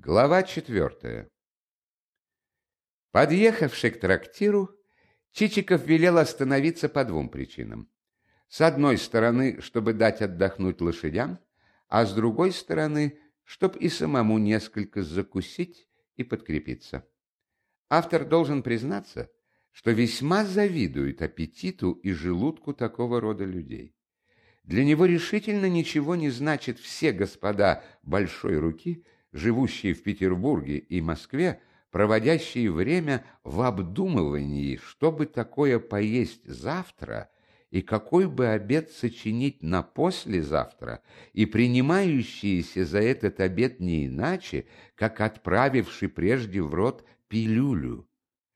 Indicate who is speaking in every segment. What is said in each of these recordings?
Speaker 1: Глава 4. Подъехавший к трактиру, Чичиков велел остановиться по двум причинам. С одной стороны, чтобы дать отдохнуть лошадям, а с другой стороны, чтобы и самому несколько закусить и подкрепиться. Автор должен признаться, что весьма завидует аппетиту и желудку такого рода людей. Для него решительно ничего не значит все господа большой руки, живущие в Петербурге и Москве, проводящие время в обдумывании, чтобы такое поесть завтра и какой бы обед сочинить на послезавтра, и принимающиеся за этот обед не иначе, как отправивший прежде в рот пилюлю,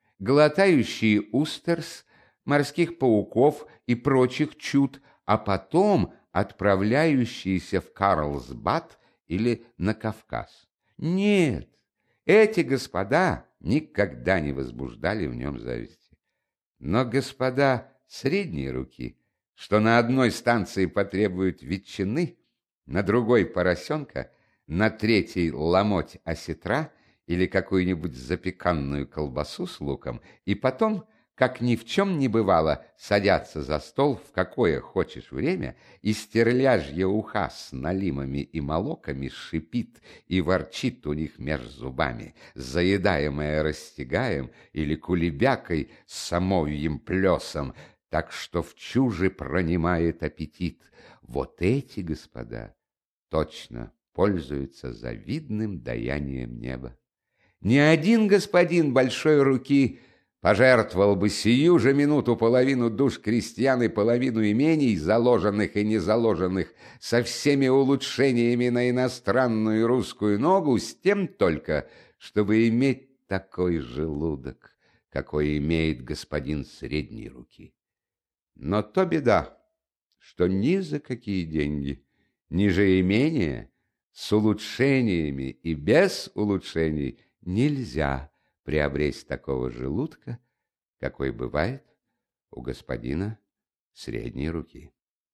Speaker 1: глотающие устерс, морских пауков и прочих чуд, а потом отправляющиеся в Карлсбад или на Кавказ. Нет, эти господа никогда не возбуждали в нем зависти. Но господа средней руки, что на одной станции потребуют ветчины, на другой поросенка, на третьей ломоть осетра или какую-нибудь запеканную колбасу с луком, и потом, как ни в чем не бывало, садятся за стол в какое хочешь время, и стерляжья уха с налимами и молоками шипит и ворчит у них меж зубами, заедаемая растягаем или кулебякой с самовьим плесом, так что в чуже пронимает аппетит. Вот эти господа точно пользуются завидным даянием неба. Ни один господин большой руки пожертвовал бы сию же минуту половину душ крестьян и половину имений, заложенных и незаложенных, со всеми улучшениями на иностранную и русскую ногу, с тем только, чтобы иметь такой желудок, какой имеет господин средней руки. Но то беда, что ни за какие деньги, ни же имения, с улучшениями и без улучшений нельзя приобресть такого желудка, какой бывает у господина средней руки.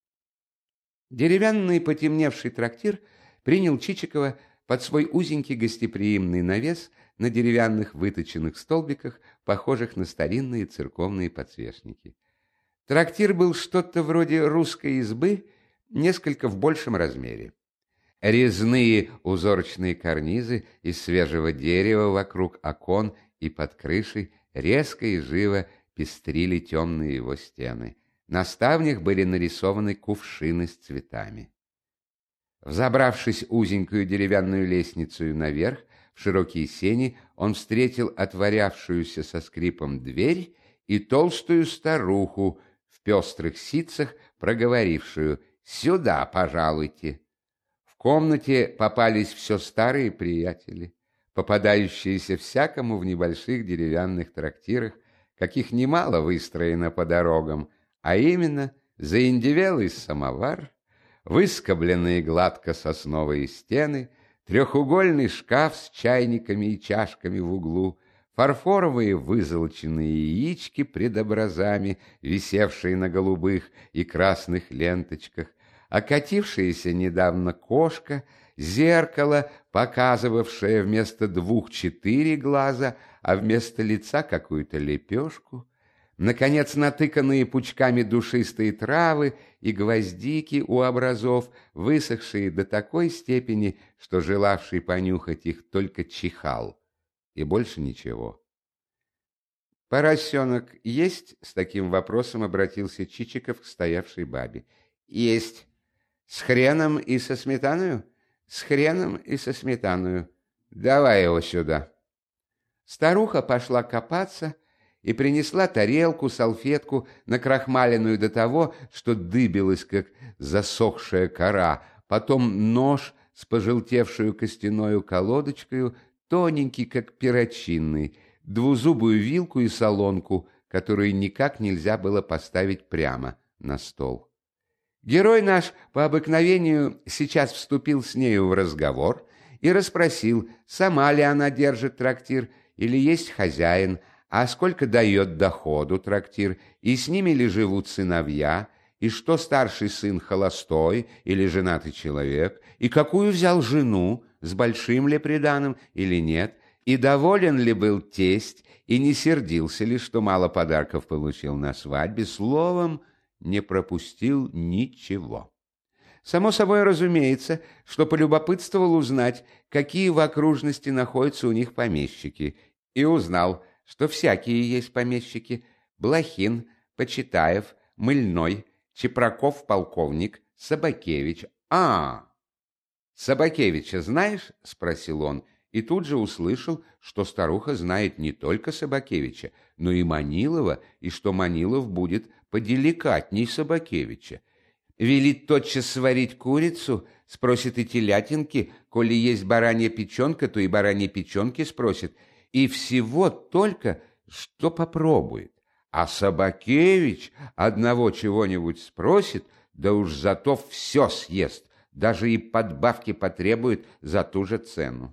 Speaker 1: Деревянный потемневший трактир принял Чичикова под свой узенький гостеприимный навес на деревянных выточенных столбиках, похожих на старинные церковные подсвечники. Трактир был что-то вроде русской избы, несколько в большем размере. Резные узорочные карнизы из свежего дерева вокруг окон и под крышей резко и живо пестрили темные его стены. На ставнях были нарисованы кувшины с цветами. Взобравшись узенькую деревянную лестницу наверх, в широкие сени, он встретил отворявшуюся со скрипом дверь и толстую старуху в пестрых ситцах, проговорившую «Сюда, пожалуйте». В комнате попались все старые приятели, попадающиеся всякому в небольших деревянных трактирах, каких немало выстроено по дорогам, а именно заиндевелый самовар, выскобленные гладко сосновые стены, трехугольный шкаф с чайниками и чашками в углу, фарфоровые вызолоченные яички пред образами, висевшие на голубых и красных ленточках, окатившаяся недавно кошка, зеркало, показывавшее вместо 2 4 глаза, а вместо лица какую-то лепешку, наконец, натыканные пучками душистые травы и гвоздики у образов, высохшие до такой степени, что желавший понюхать их только чихал, и больше ничего. «Поросенок есть?» — с таким вопросом обратился Чичиков к стоявшей бабе. «Есть. С хреном и со сметаною?» «С хреном и со сметаною. Давай его сюда». Старуха пошла копаться и принесла тарелку, салфетку, накрахмаленную до того, что дыбилась, как засохшая кора, потом нож с пожелтевшую костяною колодочкою, тоненький, как перочинный, двузубую вилку и солонку, которую никак нельзя было поставить прямо на стол. Герой наш по обыкновению сейчас вступил с нею в разговор и расспросил, сама ли она держит трактир или есть хозяин, а сколько дает доходу трактир, и с ними ли живут сыновья, и что старший сын холостой или женатый человек, и какую взял жену, с большим ли приданым или нет, и доволен ли был тесть, и не сердился ли, что мало подарков получил на свадьбе, словом, не пропустил ничего. Само собой разумеется, что полюбопытствовал узнать, какие в окружности находятся у них помещики, и узнал, что всякие есть помещики: Блохин, Почитаев, Мыльной, Чепраков полковник, Собакевич. Собакевича знаешь? — спросил он, и тут же услышал, что старуха знает не только Собакевича, но и Манилова, и что Манилов будет поделикатней Собакевича. Велит тотчас сварить курицу, спросит и телятинки, коли есть баранья печенка, то и бараньей печенки спросит, и всего только, что попробует. А Собакевич одного чего-нибудь спросит, да уж зато все съест, даже и подбавки потребует за ту же цену.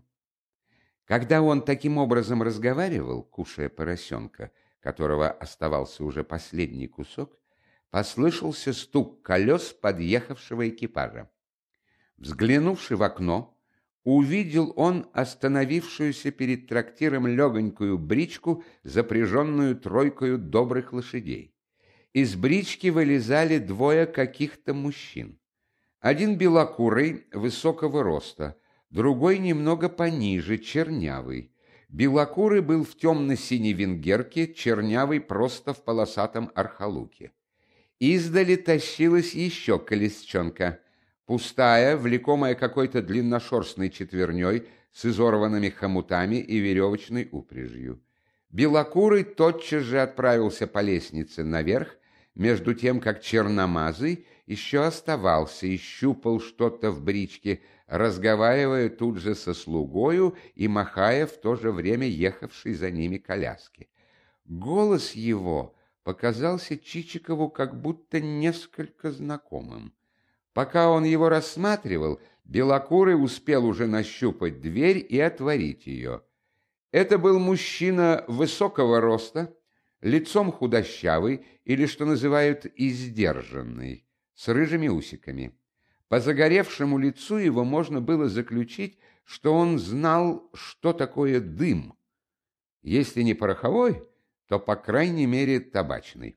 Speaker 1: Когда он таким образом разговаривал, кушая поросенка, которого оставался уже последний кусок, послышался стук колес подъехавшего экипажа. Взглянувши в окно, увидел он остановившуюся перед трактиром легонькую бричку, запряженную тройкою добрых лошадей. Из брички вылезали двое каких-то мужчин. Один белокурый, высокого роста, другой немного пониже, чернявый. Белокурый был в темно-синей венгерке, чернявый просто в полосатом архалуке. Издали тащилась еще колесчонка, пустая, влекомая какой-то длинношерстной четверней с изорванными хомутами и веревочной упряжью. Белокурый тотчас же отправился по лестнице наверх, между тем, как черномазый еще оставался и щупал что-то в бричке, разговаривая тут же со слугою и махая в то же время ехавшей за ними коляски. Голос его показался Чичикову как будто несколько знакомым. Пока он его рассматривал, Белокурый успел уже нащупать дверь и отворить ее. Это был мужчина высокого роста, лицом худощавый или, что называют, издержанный, с рыжими усиками. По загоревшему лицу его можно было заключить, что он знал, что такое дым. Если не пороховой, то, по крайней мере, табачный.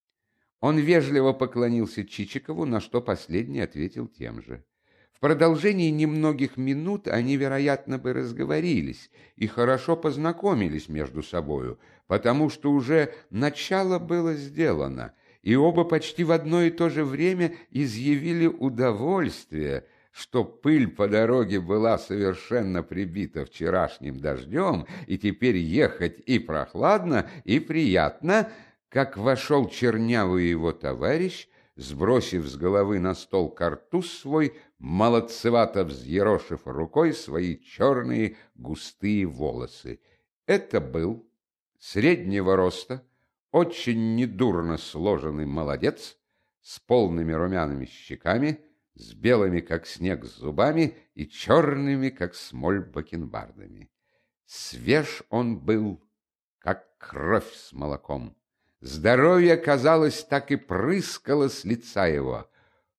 Speaker 1: Он вежливо поклонился Чичикову, на что последний ответил тем же. В продолжении немногих минут они, вероятно, бы разговорились и хорошо познакомились между собою, потому что уже начало было сделано, и оба почти в одно и то же время изъявили удовольствие, что пыль по дороге была совершенно прибита вчерашним дождем, и теперь ехать и прохладно, и приятно, как вошел чернявый его товарищ, сбросив с головы на стол картуз свой, молодцевато взъерошив рукой свои черные густые волосы. Это был среднего роста, очень недурно сложенный молодец, с полными румяными щеками, с белыми, как снег, зубами и черными, как смоль, бакенбардами. Свеж он был, как кровь с молоком. Здоровье, казалось, так и прыскало с лица его.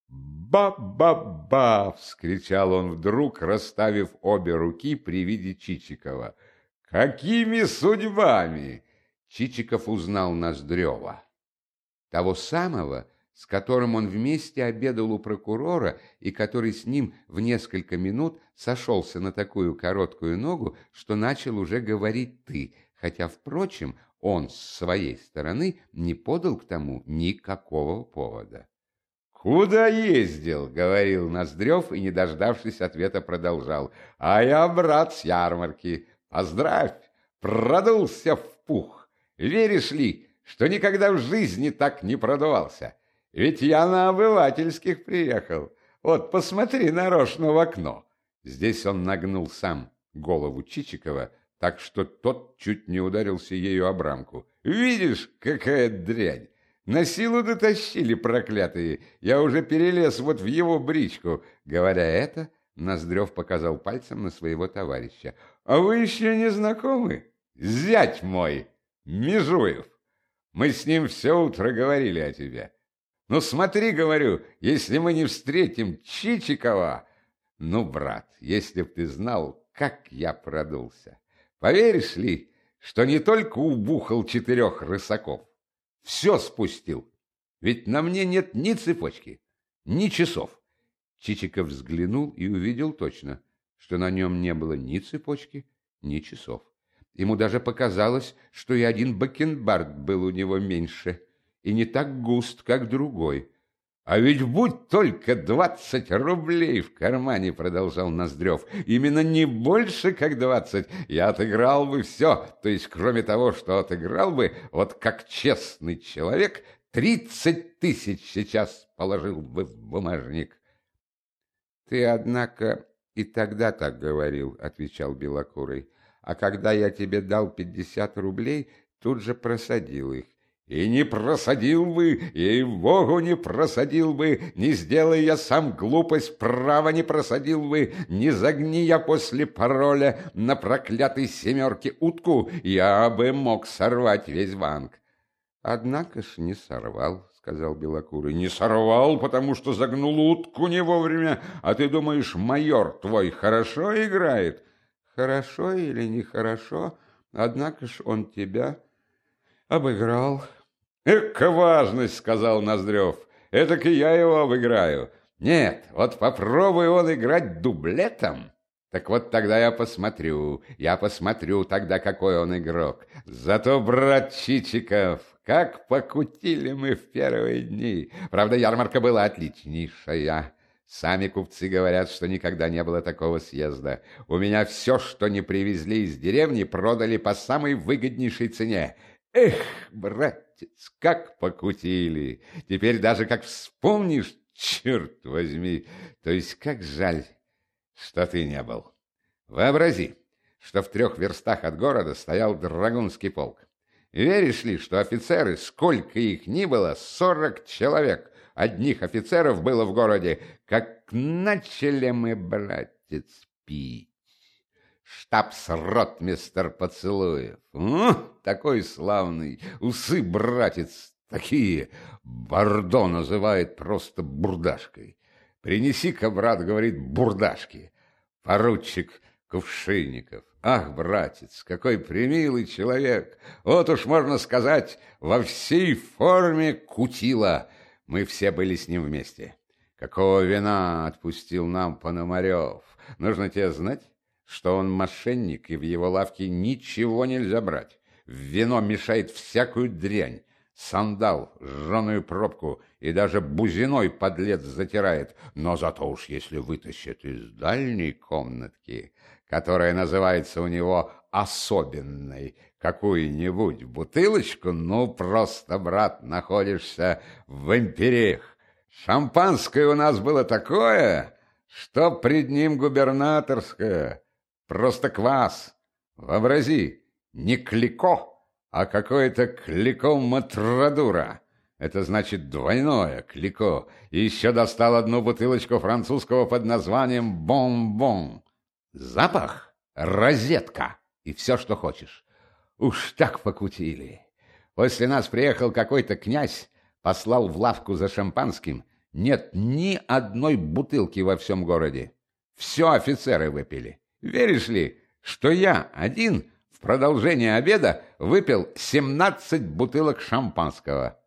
Speaker 1: «Ба-ба-ба!» — вскричал он вдруг, расставив обе руки при виде Чичикова. «Какими судьбами?» Чичиков узнал Ноздрева, того самого, с которым он вместе обедал у прокурора и который с ним в несколько минут сошелся на такую короткую ногу, что начал уже говорить «ты», хотя, впрочем, он с своей стороны не подал к тому никакого повода. «Куда ездил?» — говорил Ноздрев и, не дождавшись ответа, продолжал. «А я, брат, с ярмарки. Поздравь, продулся в пух. Веришь ли, что никогда в жизни так не продувался? Ведь я на обывательских приехал. Вот, посмотри нарочно в окно». Здесь он нагнул сам голову Чичикова, так что тот чуть не ударился ею об рамку. «Видишь, какая дрянь! На силу дотащили, проклятые! Я уже перелез вот в его бричку!» Говоря это, Ноздрев показал пальцем на своего товарища. «А вы еще не знакомы? Зять мой, Межуев! Мы с ним все утро говорили о тебе. Ну смотри, говорю, если мы не встретим Чичикова, Ну, брат, если б ты знал, как я продулся. Поверишь ли, что не только убухал 4 рысаков, все спустил. Ведь на мне нет ни цепочки, ни часов. Чичиков взглянул и увидел точно, что на нем не было ни цепочки, ни часов. Ему даже показалось, что и один бакенбард был у него меньше, и не так густ, как другой. «А ведь будь только 20 рублей в кармане, — продолжал Ноздрев, — именно не больше, как 20, я отыграл бы все, то есть кроме того, что отыграл бы, вот как честный человек, 30 тысяч сейчас положил бы в бумажник». «Ты, однако, и тогда так говорил, — отвечал Белокурый, — а когда я тебе дал 50 рублей, тут же просадил их». «И не просадил бы, ей-богу, не просадил бы, не сделай я сам глупость, право не просадил бы, не загни я после пароля на проклятой 7 утку, я бы мог сорвать весь банк». «Однако ж не сорвал, — сказал Белокурый. — Не сорвал, потому что загнул утку не вовремя, а ты думаешь, майор твой хорошо играет?» «Хорошо или нехорошо, однако ж он тебя обыграл». «Эка важность, — сказал Ноздрев, — этак и я его обыграю. Нет, вот попробуй он играть дублетом. Так вот тогда я посмотрю тогда, какой он игрок. Зато, брат Чичиков, как покутили мы в первые дни. Правда, ярмарка была отличнейшая. Сами купцы говорят, что никогда не было такого съезда. У меня все, что не привезли из деревни, продали по самой выгоднейшей цене. Эх, братец, как покутили! Теперь даже как вспомнишь, черт возьми, то есть как жаль, что ты не был. Вообрази, что в 3 верстах от города стоял драгунский полк. Веришь ли, что офицеры, сколько их ни было, 40 человек, одних офицеров было в городе, как начали мы, братец, пить. Штабс-ротмистр Поцелуев. Такой славный. Усы, братец, такие. Бордо называет просто бурдашкой. Принеси-ка, брат, говорит, бурдашки. Поручик Кувшинников. Ах, братец, какой премилый человек. Вот уж можно сказать, во всей форме кутила. Мы все были с ним вместе. Какого вина отпустил нам Пономарев. Нужно тебе знать, что он мошенник, и в его лавке ничего нельзя брать. В вино мешает всякую дрянь, сандал, жженую пробку и даже бузиной подлец затирает. Но зато уж если вытащит из дальней комнатки, которая называется у него особенной, какую-нибудь бутылочку, ну просто, брат, находишься в империях. Шампанское у нас было такое, что пред ним губернаторское. Просто квас. Вообрази, не клико, а какое-то клико-матрадура. Это значит двойное клико. И еще достал одну бутылочку французского под названием «Бон-бон». Запах — розетка и все, что хочешь. Уж так покутили. После нас приехал какой-то князь, послал в лавку за шампанским. Нет ни одной бутылки во всем городе. Все офицеры выпили. Веришь ли, что я один в продолжение обеда выпил 17 бутылок шампанского?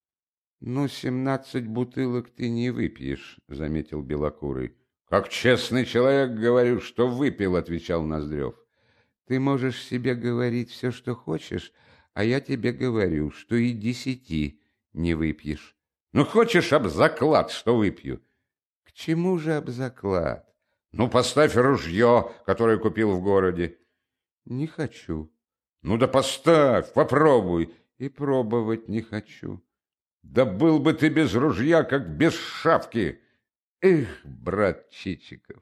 Speaker 1: — Ну, 17 бутылок ты не выпьешь, — заметил Белокурый. — Как честный человек говорю, что выпил, — отвечал Ноздрев. — Ты можешь себе говорить все, что хочешь, а я тебе говорю, что и 10 не выпьешь. — Ну, хочешь об заклад, что выпью? — К чему же об заклад? Ну, поставь ружье, которое купил в городе. Не хочу. Ну да поставь, попробуй. И пробовать не хочу. Да был бы ты без ружья, как без шапки. Эх, брат Чичиков,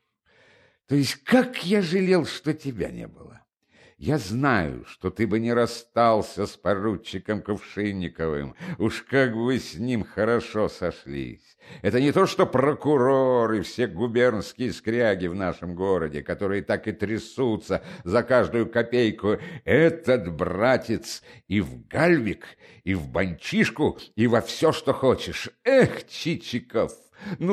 Speaker 1: то есть как я жалел, что тебя не было. Я знаю, что ты бы не расстался с поручиком Кувшинниковым. Уж как бы с ним хорошо сошлись. Это не то, что прокурор и все губернские скряги в нашем городе, которые так и трясутся за каждую копейку. Этот братец и в гальвик, и в банчишку, и во все, что хочешь. Эх, Чичиков, ну что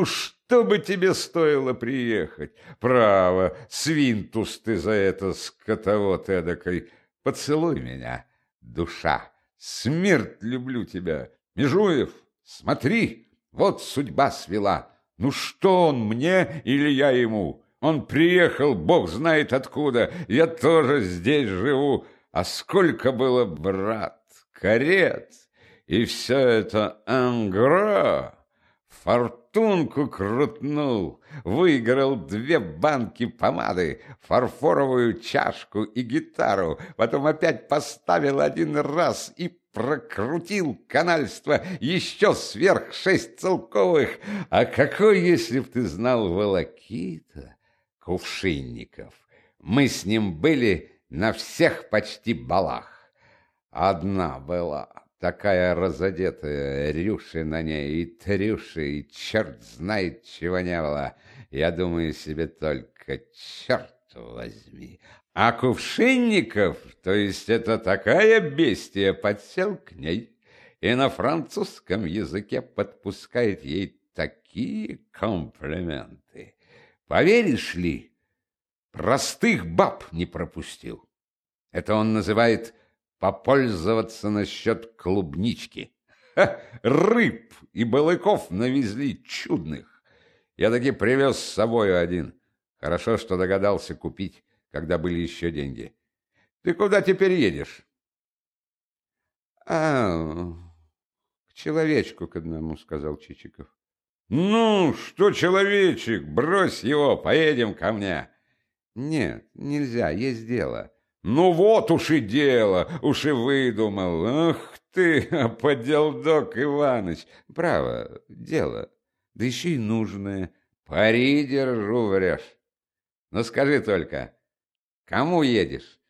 Speaker 2: Что бы тебе стоило приехать? Право, свинтус ты за это, скотовод эдакой. Поцелуй меня, душа. Смерть люблю тебя. Межуев, смотри, вот судьба свела. Ну что он мне или я ему? Он приехал, бог знает откуда. Я тоже здесь живу. А сколько было, брат, карет. И все это ангро. Фортунку крутнул, выиграл 2 банки помады, фарфоровую чашку и гитару, потом опять поставил 1 раз и прокрутил канальство еще сверх 6 целковых. А какой, если б ты знал, волокита, Кувшинников? Мы с ним были на всех почти балах. Одна была такая разодетая, рюши на ней, и трюши, и черт знает, чего не было. Я думаю себе только, черт возьми. А Кувшинников, то есть это такая бестия, подсел к ней и на французском языке подпускает ей такие комплименты. Поверишь ли, простых баб не пропустил. Это он называет попользоваться насчет клубнички. Ха, рыб и балыков навезли чудных. Я таки привез с собой 1. Хорошо, что догадался купить, когда были еще деньги. Ты куда теперь едешь?
Speaker 1: К человечку к одному, сказал Чичиков.
Speaker 2: Ну, что человечек, брось его, поедем ко мне.
Speaker 1: Нет, нельзя, есть дело.
Speaker 2: Ну вот уж и дело, уж и выдумал. Ах ты, поделдок Иваныч.
Speaker 1: Право, дело, да еще и нужное.
Speaker 2: Пари держу, врешь. Ну скажи только, кому едешь?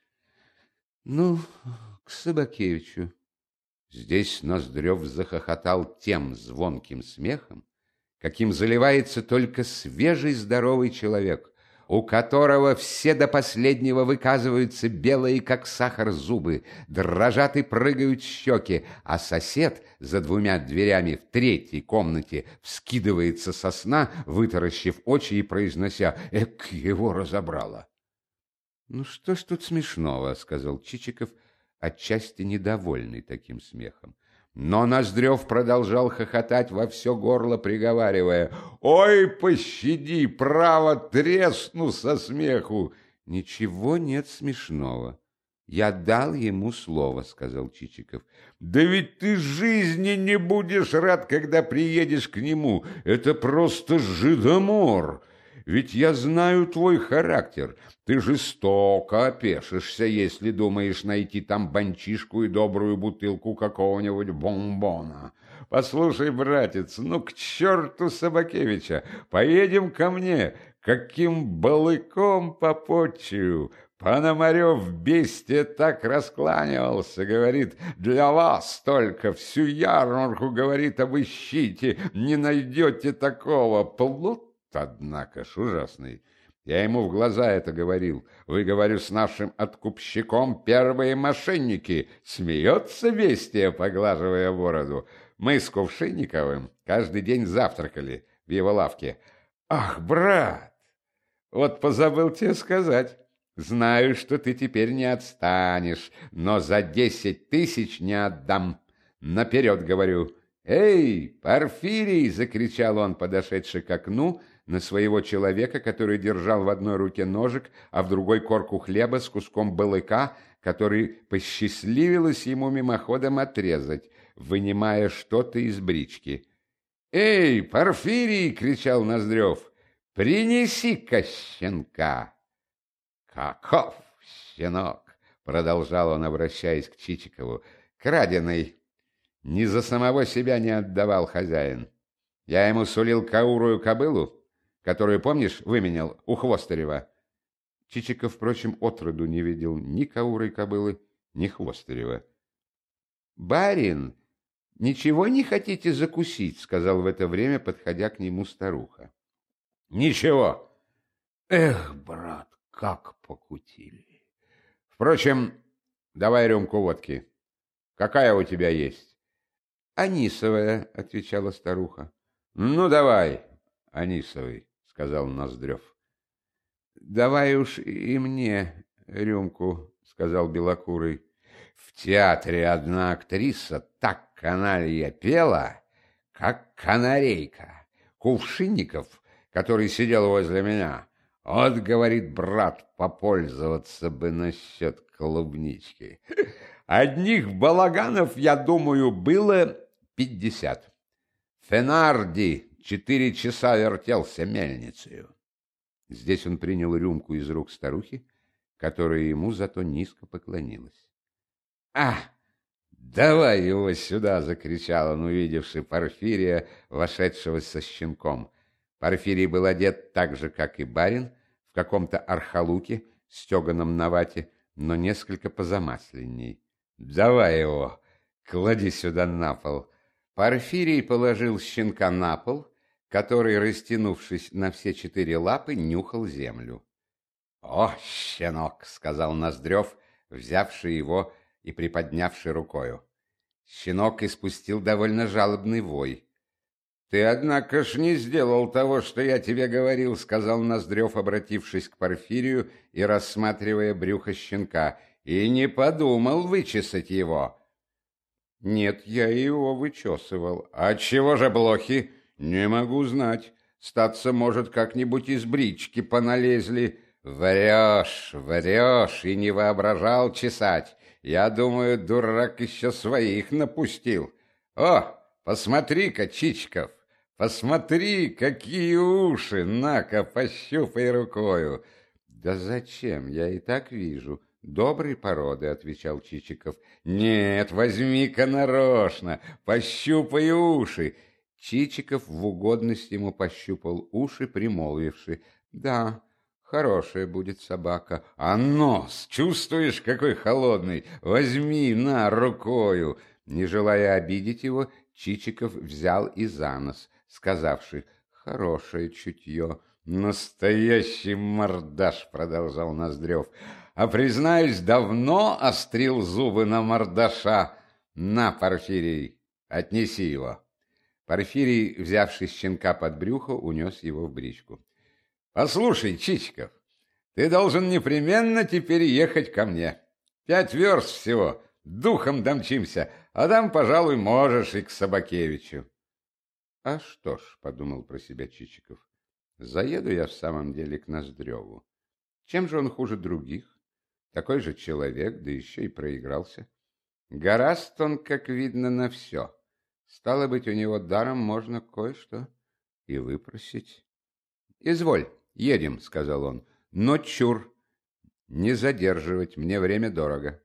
Speaker 1: Ну, к Собакевичу.
Speaker 2: Здесь Ноздрев захохотал тем звонким смехом, каким заливается только свежий здоровый человек, у которого все до последнего выказываются белые, как сахар, зубы, дрожат и прыгают щеки, а сосед за 2 дверями в 3-й комнате вскидывается со сна, вытаращив очи и произнося: «Эк, его разобрало!»
Speaker 1: «Ну что ж тут смешного?» — сказал Чичиков, отчасти недовольный таким смехом.
Speaker 2: Но Ноздрев продолжал хохотать во все горло, приговаривая: «Ой, пощади, право, тресну со смеху!»
Speaker 1: «Ничего нет смешного. Я дал ему слово», — сказал Чичиков.
Speaker 2: «Да ведь ты жизни не будешь рад, когда приедешь к нему. Это просто жидомор. Ведь я знаю твой характер. Ты жестоко опешишься, если думаешь найти там банчишку и добрую бутылку какого-нибудь бонбона. Послушай, братец, ну к черту Собакевича, поедем ко мне, каким балыком попотчую». Пономарев бестия так раскланивался, говорит: «Для вас только всю ярмарку, говорит, обыщите, не найдете такого». Плут, однако ж, ужасный. Я ему в глаза это говорил. Вы, говорю, с нашим откупщиком первые мошенники. Смеется бестия, поглаживая бороду. Мы с Кувшинниковым каждый день завтракали в его лавке. Ах, брат, вот позабыл тебе сказать. Знаю, что ты теперь не отстанешь, но за 10 000 не отдам. Наперед говорю. «Эй, Порфирий!» — закричал он, подошедший к окну, на своего человека, который держал в одной руке ножик, а в другой корку хлеба с куском балыка, который посчастливилось ему мимоходом отрезать, вынимая что-то из брички. «Эй, Порфирий!» — кричал Ноздрев. «Принеси-ка щенка!» «Каков щенок!» — продолжал он, обращаясь к Чичикову. «Краденый! Ни за самого себя не отдавал хозяин. Я ему сулил каурую кобылу, которую, помнишь, выменял у Хвостарева».
Speaker 1: Чичиков, впрочем, отроду не видел ни каурой кобылы, ни Хвостарева. «Барин, ничего не хотите закусить?» — сказал в это время, подходя к нему старуха.
Speaker 2: «Ничего. Эх, брат, как покутили. Впрочем, давай рюмку водки. Какая у тебя есть?»
Speaker 1: «Анисовая», — отвечала старуха.
Speaker 2: «Ну, давай, анисовый, — сказал Ноздрев.
Speaker 1: Давай уж и мне рюмку, — сказал Белокурый.
Speaker 2: В театре одна актриса так каналья пела, как канарейка. Кувшинников, который сидел возле меня, вот, говорит, брат, попользоваться бы насчет клубнички. Одних балаганов, я думаю, было 50. Фенарди 4 часа вертелся мельницею.
Speaker 1: Здесь он принял рюмку из рук старухи, которая ему зато низко поклонилась.
Speaker 2: «А, давай его сюда!» — закричал он, увидевши Порфирия, вошедшего со щенком.
Speaker 1: Порфирий был одет так же, как и барин, в каком-то архалуке, стеганом на вате, но несколько позамасленней.
Speaker 2: «Давай его! Клади сюда на пол!»
Speaker 1: Порфирий положил щенка на пол, который, растянувшись на все 4 лапы, нюхал землю.
Speaker 2: «О, щенок!» — сказал Ноздрев, взявший его и приподнявший рукою.
Speaker 1: Щенок испустил довольно жалобный вой.
Speaker 2: «Ты, однако ж, не сделал того, что я тебе говорил», — сказал Ноздрев, обратившись к Порфирию и рассматривая брюхо щенка, — «и не подумал вычесать его».
Speaker 1: «Нет, я его вычесывал».
Speaker 2: «Отчего же блохи?»
Speaker 1: «Не могу знать. Статься, может, как-нибудь из брички поналезли».
Speaker 2: «Врешь, врешь, и не воображал чесать. Я думаю, дурак еще своих напустил. О, посмотри-ка, Чичиков, посмотри, какие уши, на-ка, пощупай рукою».
Speaker 1: «Да зачем? Я и так вижу. Доброй породы», — отвечал Чичиков.
Speaker 2: «Нет, возьми-ка нарочно, пощупай уши».
Speaker 1: Чичиков в угодность ему пощупал уши, примолвивши: «Да, хорошая будет собака».
Speaker 2: «А нос, чувствуешь, какой холодный? Возьми на рукою».
Speaker 1: Не желая обидеть его, Чичиков взял и за нос, сказавши: «Хорошее чутье».
Speaker 2: «Настоящий мордаш», — продолжал Ноздрев. «А, признаюсь, давно острил зубы на мордаша. На, Порфирий, отнеси его».
Speaker 1: Порфирий, взявший щенка под брюхо, унес его в бричку.
Speaker 2: «Послушай, Чичиков, ты должен непременно теперь ехать ко мне. 5 верст всего, духом домчимся, а там, пожалуй, можешь и к Собакевичу».
Speaker 1: «А что ж», — подумал про себя Чичиков, — «заеду я в самом деле к Ноздреву. Чем же он хуже других? Такой же человек, да еще и проигрался. Гораст он, как видно, на все. Стало быть, у него даром можно кое-что и выпросить». «Изволь, едем», — сказал он, — «но чур, не задерживать, мне время дорого».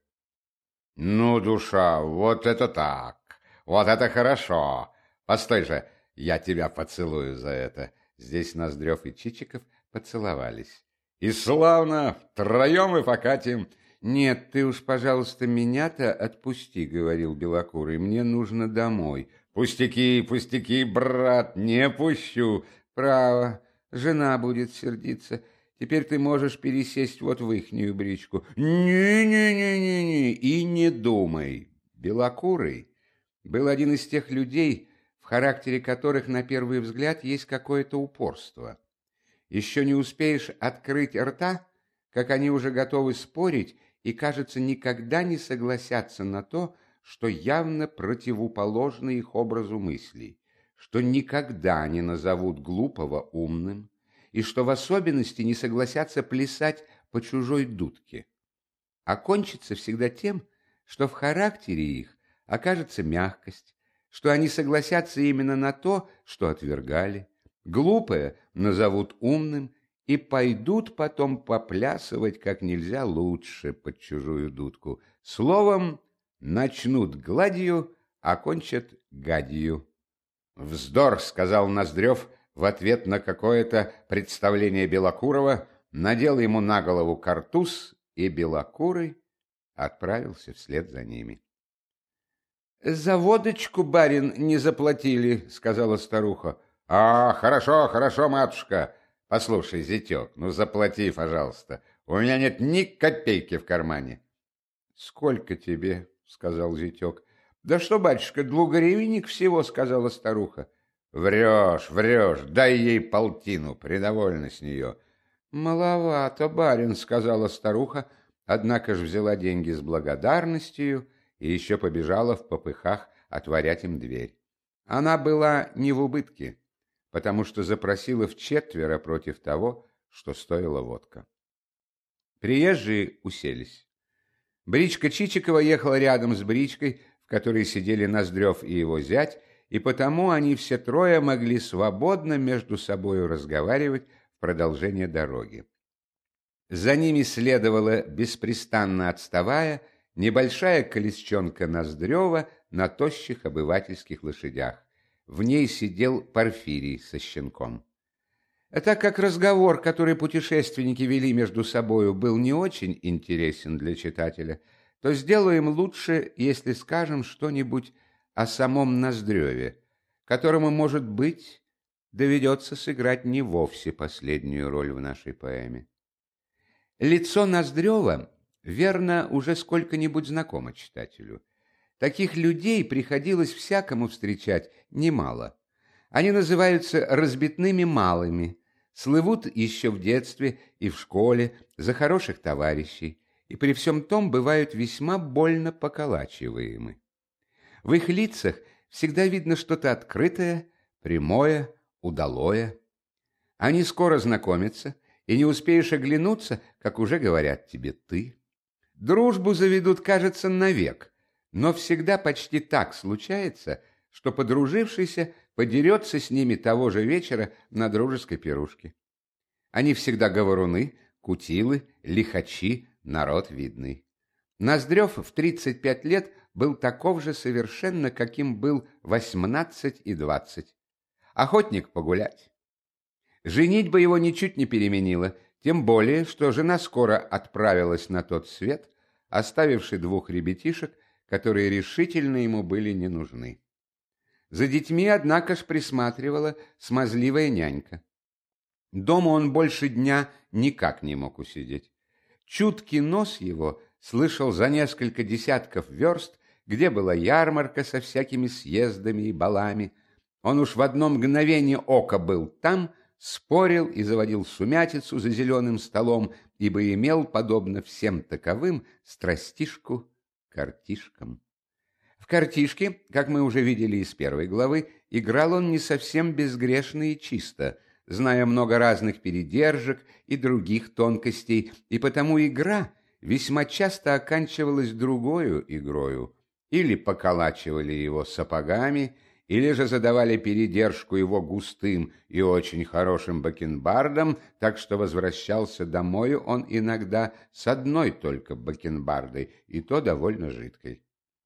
Speaker 2: «Ну, душа, вот это так, вот это хорошо. Постой же, я тебя поцелую за это».
Speaker 1: Здесь Ноздрев и Чичиков поцеловались.
Speaker 2: «И славно, втроем и покатим».
Speaker 1: «Нет, ты уж, пожалуйста, меня-то отпусти», — говорил Белокурый, — «мне нужно домой».
Speaker 2: «Пустяки, пустяки, брат, не пущу».
Speaker 1: «Право, жена будет сердиться. Теперь ты можешь пересесть вот в ихнюю бричку». «Не-не-не-не-не, и не думай». Белокурый был один из тех людей, в характере которых на первый взгляд есть какое-то упорство. Еще не успеешь открыть рта, как они уже готовы спорить и, кажется, никогда не согласятся на то, что явно противоположно их образу мыслей, что никогда не назовут глупого умным и что в особенности не согласятся плясать по чужой дудке. А кончится всегда тем, что в характере их окажется мягкость, что они согласятся именно на то, что отвергали, глупое назовут умным и пойдут потом поплясывать как нельзя лучше под чужую дудку. Словом, начнут гладью, а кончат гадью.
Speaker 2: «Вздор», — сказал Ноздрев в ответ на какое-то представление Белокурова, надел ему на голову картуз,
Speaker 1: и Белокурый отправился вслед за ними. «За водочку, барин, не заплатили», — сказала старуха.
Speaker 2: «А, хорошо, хорошо, матушка. Послушай, зятек, ну заплати, пожалуйста. У меня нет ни копейки в кармане».
Speaker 1: «Сколько тебе?» — сказал зятек. «Да что, батюшка, 2 гривенник всего», — сказала старуха. Врешь, врешь, дай ей полтину, придовольна с нее. Маловато, барин, сказала старуха, однако же взяла деньги с благодарностью и еще побежала в попыхах отворять им дверь. Она была не в убытке, потому что запросила вчетверо против того, что стоила водка. Приезжие уселись. Бричка Чичикова ехала рядом с бричкой, в которой сидели Ноздрев и его зять, и потому они все трое могли свободно между собою разговаривать в продолжение дороги. За ними следовала, беспрестанно отставая, небольшая колесчонка Ноздрева на тощих обывательских лошадях. В ней сидел Порфирий со щенком. Так как разговор, который путешественники вели между собою, был не очень интересен для читателя, то сделаем лучше, если скажем что-нибудь о самом Ноздреве, которому, может быть, доведется сыграть не вовсе последнюю роль в нашей поэме. Лицо Ноздрева, верно, уже сколько-нибудь знакомо читателю. Таких людей приходилось всякому встречать немало. Они называются разбитными малыми, слывут еще в детстве и в школе за хороших товарищей, и при всем том бывают весьма больно поколачиваемы. В их лицах всегда видно что-то открытое, прямое, удалое. Они скоро знакомятся, и не успеешь оглянуться, как уже говорят тебе «ты». Дружбу заведут, кажется, навек, но всегда почти так случается, что подружившийся подерется с ними того же вечера на дружеской пирушке. Они всегда говоруны, кутилы, лихачи, народ видный. Ноздрев в 35 лет был таков же совершенно, каким был 18 и 20. Охотник погулять. Женитьба его ничуть не переменила, тем более, что жена скоро отправилась на тот свет, оставивши двух ребятишек, которые решительно ему были не нужны. За детьми, однако ж, присматривала смазливая нянька. Дома он больше дня никак не мог усидеть. Чуткий нос его слышал за несколько десятков верст, где была ярмарка со всякими съездами и балами. Он уж в одно мгновение ока был там, спорил и заводил сумятицу за зеленым столом, ибо имел, подобно всем таковым, страстишку к картишкам. В картишки, как мы уже видели из первой главы, играл он не совсем безгрешно и чисто, зная много разных передержек и других тонкостей, и потому игра весьма часто оканчивалась другою игрою. Или поколачивали его сапогами, или же задавали передержку его густым и очень хорошим бакенбардом, так что возвращался домой он иногда с одной только бакенбардой, и то довольно жидкой.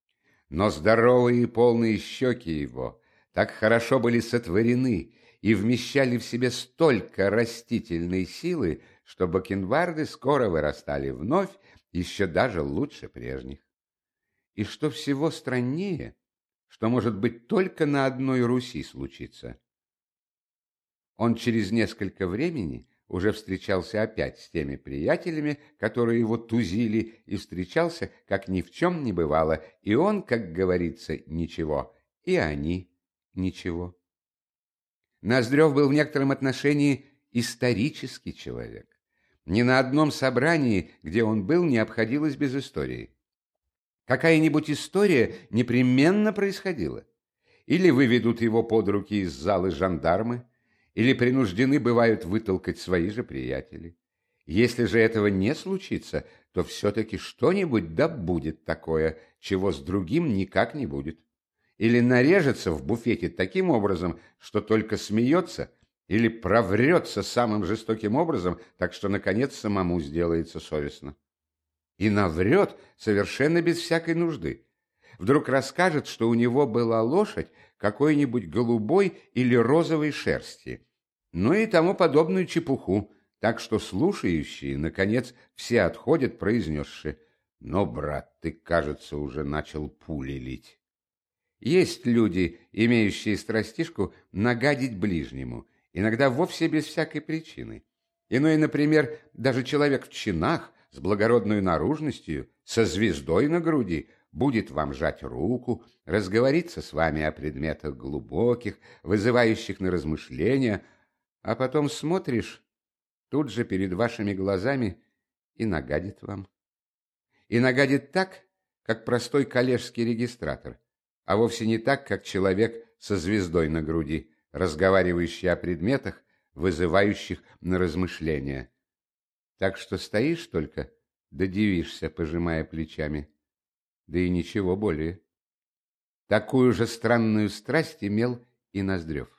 Speaker 1: Но здоровые и полные щеки его так хорошо были сотворены и вмещали в себе столько растительной силы, что бакенбарды скоро вырастали вновь, еще даже лучше прежних. И что всего страннее, что может быть только на одной Руси случится. Он через несколько времени уже встречался опять с теми приятелями, которые его тузили, и встречался, как ни в чем не бывало, и он, как говорится, ничего, и они ничего. Ноздрев был в некотором отношении исторический человек. Ни на одном собрании, где он был, не обходилось без истории. Какая-нибудь история непременно происходила. Или выведут его под руки из залы жандармы, или принуждены бывают вытолкать свои же приятели. Если же этого не случится, то все-таки что-нибудь да будет такое, чего с другим никак не будет. Или нарежется в буфете таким образом, что только смеется, или проврется самым жестоким образом, так что, наконец, самому сделается совестно. И наврет совершенно без всякой нужды. Вдруг расскажет, что у него была лошадь какой-нибудь голубой или розовой шерсти, ну и тому подобную чепуху, так что слушающие, наконец, все отходят, произнесши: «Но, брат, ты, кажется, уже начал пули лить». Есть люди, имеющие страстишку нагадить ближнему, иногда вовсе без всякой причины. Иной, например, даже человек в чинах, с благородной наружностью, со звездой на груди, будет вам жать руку, разговориться с вами о предметах глубоких, вызывающих на размышления, а потом смотришь, тут же перед вашими глазами и нагадит вам. И нагадит так, как простой коллежский регистратор, а вовсе не так, как человек со звездой на груди, разговаривающий о предметах, вызывающих на размышления. Так что стоишь только, да дивишься, пожимая плечами. Да и ничего более. Такую же странную страсть имел и Ноздрев.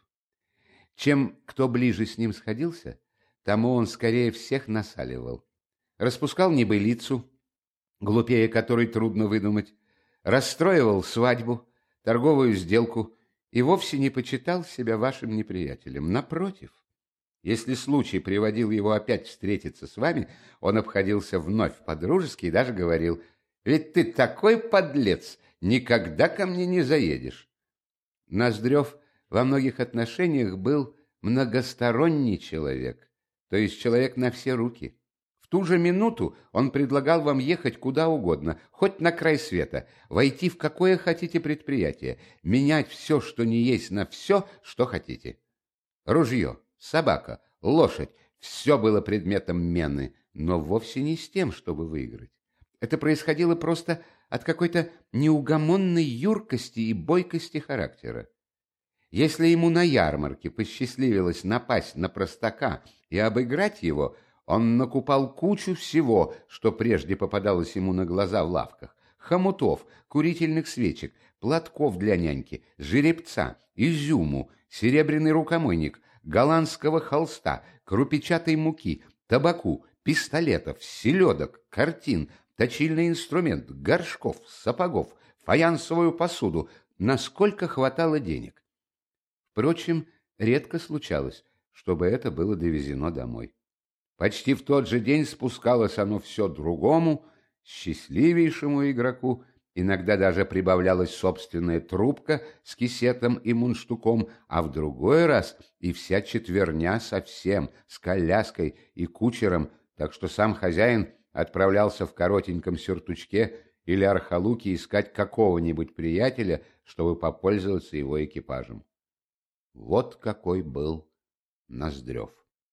Speaker 1: Чем кто ближе с ним сходился, тому он скорее всех насаливал. Распускал небылицу, глупее которой трудно выдумать, расстроивал свадьбу, торговую сделку и вовсе не почитал себя вашим неприятелем. Напротив, если случай приводил его опять встретиться с вами, он обходился вновь по-дружески и даже говорил: «Ведь ты такой подлец, никогда ко мне не заедешь». Ноздрев во многих отношениях был многосторонний человек, то есть человек на все руки. В ту же минуту он предлагал вам ехать куда угодно, хоть на край света, войти в какое хотите предприятие, менять все, что не есть, на все, что хотите. Ружье, собака, лошадь — все было предметом мены, но вовсе не с тем, чтобы выиграть. Это происходило просто от какой-то неугомонной юркости и бойкости характера. Если ему на ярмарке посчастливилось напасть на простака и обыграть его, он накупал кучу всего, что прежде попадалось ему на глаза в лавках: хомутов, курительных свечек, платков для няньки, жеребца, изюму, серебряный рукомойник, голландского холста, крупичатой муки, табаку, пистолетов, селедок, картин, точильный инструмент, горшков, сапогов, фаянсовую посуду, насколько хватало денег. Впрочем, редко случалось, чтобы это было довезено домой. Почти в тот же день спускалось оно все другому, счастливейшему игроку, иногда даже прибавлялась собственная трубка с кисетом и мундштуком, а в другой раз и вся четверня совсем, с коляской и кучером, так что сам хозяин отправлялся в коротеньком сюртучке или архалуке искать какого-нибудь приятеля, чтобы попользоваться его экипажем. Вот какой был Ноздрев.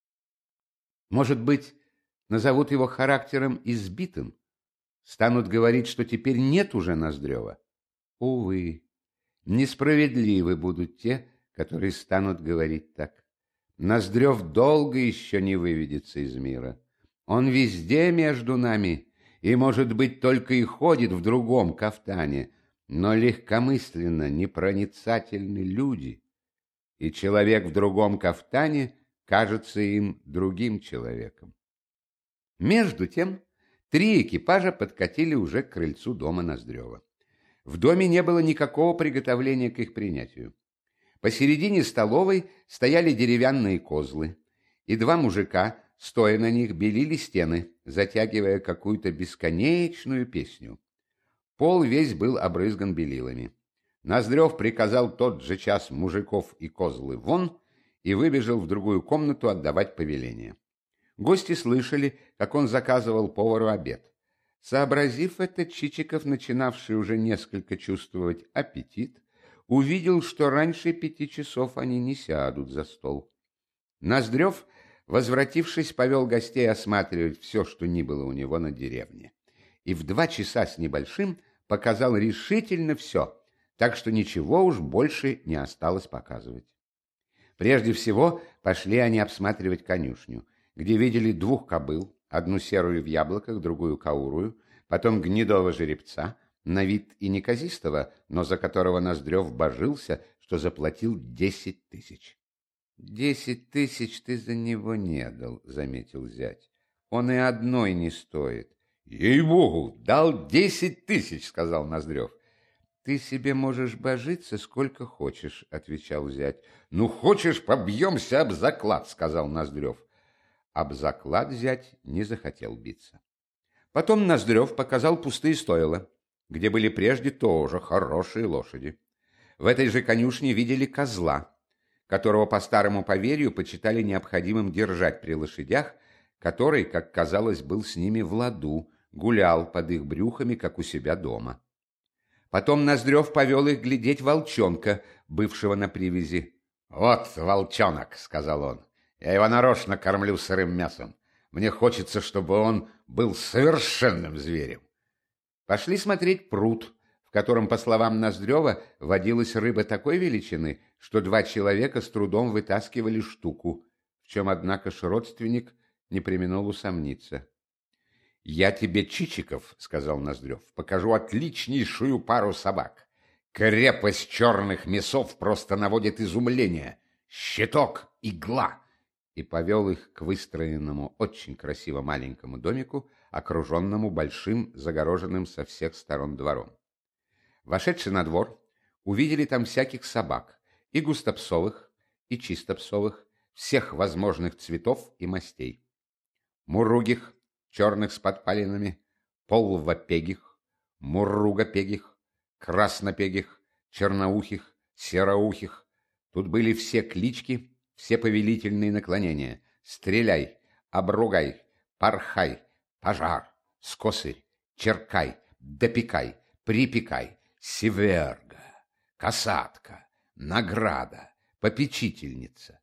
Speaker 1: Может быть, назовут его характером избитым, станут говорить, что теперь нет уже Ноздрева. Увы, несправедливы будут те, которые станут говорить так. Ноздрев долго еще не выведется из мира. Он везде между нами, и, может быть, только и ходит в другом кафтане, но легкомысленно непроницательны люди, и человек в другом кафтане кажется им другим человеком. Между тем, 3 экипажа подкатили уже к крыльцу дома Ноздрева. В доме не было никакого приготовления к их принятию. Посередине столовой стояли деревянные козлы, и 2 мужика, стоя на них, белили стены, затягивая какую-то бесконечную песню. Пол весь был обрызган белилами. Ноздрев приказал тот же час мужиков и козлы вон и выбежал в другую комнату отдавать повеление. Гости слышали, как он заказывал повару обед. Сообразив это, Чичиков, начинавший уже несколько чувствовать аппетит, увидел, что раньше 5 часов они не сядут за стол. Ноздрев, возвратившись, повел гостей осматривать все, что ни было у него на деревне. И в 2 часа с небольшим показал решительно все, так что ничего уж больше не осталось показывать. Прежде всего пошли они обсматривать конюшню, где видели 2 кобыл, одну серую в яблоках, другую каурую, потом гнедого жеребца, на вид и неказистого, но за которого Ноздрев божился, что заплатил 10 000. 10 000 ты за него не дал, — заметил зять. Он и одной не стоит. Ей-богу, дал 10 000, — сказал Ноздрев. Ты себе можешь божиться сколько хочешь, — отвечал зять. Ну, хочешь, побьемся об заклад, — сказал Ноздрев. Об заклад зять не захотел биться. Потом Ноздрев показал пустые стойла, где были прежде тоже хорошие лошади. В этой же конюшне видели козла, которого по старому поверью почитали необходимым держать при лошадях, который, как казалось, был с ними в ладу, гулял под их брюхами, как у себя дома. Потом Ноздрев повел их глядеть волчонка, бывшего на привязи.
Speaker 2: «Вот волчонок», — сказал он. «Я его нарочно кормлю сырым мясом. Мне хочется, чтобы он был совершенным зверем».
Speaker 1: Пошли смотреть пруд, в котором, по словам Ноздрева, водилась рыба такой величины, что 2 человека с трудом вытаскивали штуку, в чем, однако, ж родственник не преминул усомниться. «Я тебе, Чичиков, — сказал Ноздрев, — покажу отличнейшую пару собак. Крепость черных мясов просто наводит изумление. Щиток, игла!» И повел их к выстроенному очень красиво маленькому домику, окруженному большим, загороженным со всех сторон двором. Вошедши на двор, увидели там всяких собак, и густопсовых, и чистопсовых, всех возможных цветов и мастей. Муругих, черных с подпалинами, полвопегих, мурругопегих, краснопегих, черноухих, сероухих. Тут были все клички, все повелительные наклонения. Стреляй, обругай, порхай, пожар, скосырь, черкай, допекай, припекай, северга, касатка, награда, попечительница.